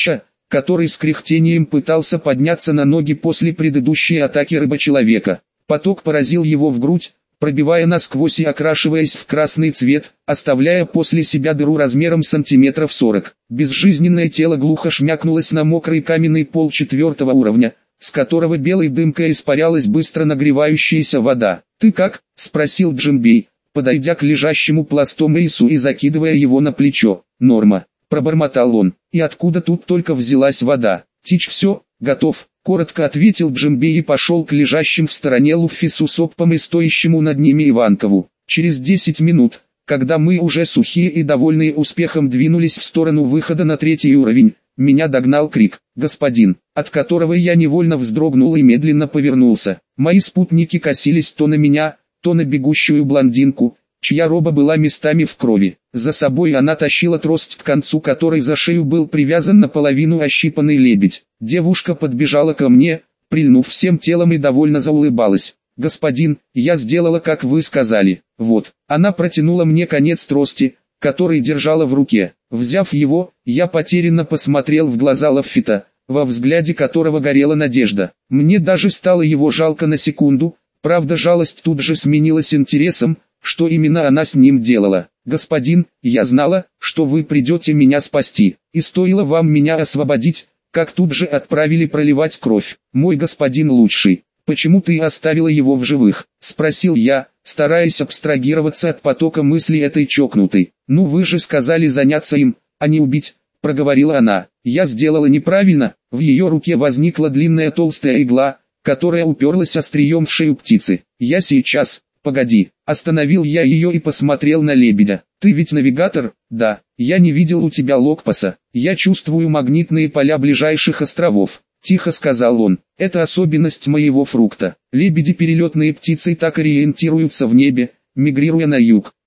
который с кряхтением пытался подняться на ноги после предыдущей атаки рыбочеловека. Поток поразил его в грудь, пробивая насквозь и окрашиваясь в красный цвет, оставляя после себя дыру размером сантиметров сорок. Безжизненное тело глухо шмякнулось на мокрый каменный пол четвертого уровня, с которого белой дымкой испарялась быстро нагревающаяся вода. «Ты как?» – спросил Джимбей, подойдя к лежащему пластом Эйсу и закидывая его на плечо. «Норма», – пробормотал он. «И откуда тут только взялась вода?» «Тич, все, готов», – коротко ответил Джимбей и пошел к лежащим в стороне Луффи с Усоппом и стоящему над ними Иванкову. Через десять минут, когда мы уже сухие и довольные успехом двинулись в сторону выхода на третий уровень, меня догнал крик «Господин», от которого я невольно вздрогнул и медленно повернулся. Мои спутники косились то на меня, то на бегущую блондинку, чья роба была местами в крови. За собой она тащила трость, к концу которой за шею был привязан наполовину ощипанный лебедь. Девушка подбежала ко мне, прильнув всем телом и довольно заулыбалась. «Господин, я сделала, как вы сказали. Вот». Она протянула мне конец трости, который держала в руке. Взяв его, я потерянно посмотрел в глаза Лаффита, во взгляде которого горела надежда. Мне даже стало его жалко на секунду, правда жалость тут же сменилась интересом, что именно она с ним делала. «Господин, я знала, что вы придете меня спасти, и стоило вам меня освободить, как тут же отправили проливать кровь. Мой господин лучший, почему ты оставила его в живых?» – спросил я, стараясь абстрагироваться от потока мыслей этой чокнутой. «Ну вы же сказали заняться им, а не убить», – проговорила она. «Я сделала неправильно». В ее руке возникла длинная толстая игла, которая уперлась острием в шею птицы. «Я сейчас...» «Погоди», остановил я ее и посмотрел на лебедя. «Ты ведь навигатор?» «Да, я не видел у тебя локпаса. Я чувствую магнитные поля ближайших островов», тихо сказал он. «Это особенность моего фрукта. Лебеди перелетные птицы так ориентируются в небе, мигрируя на юг.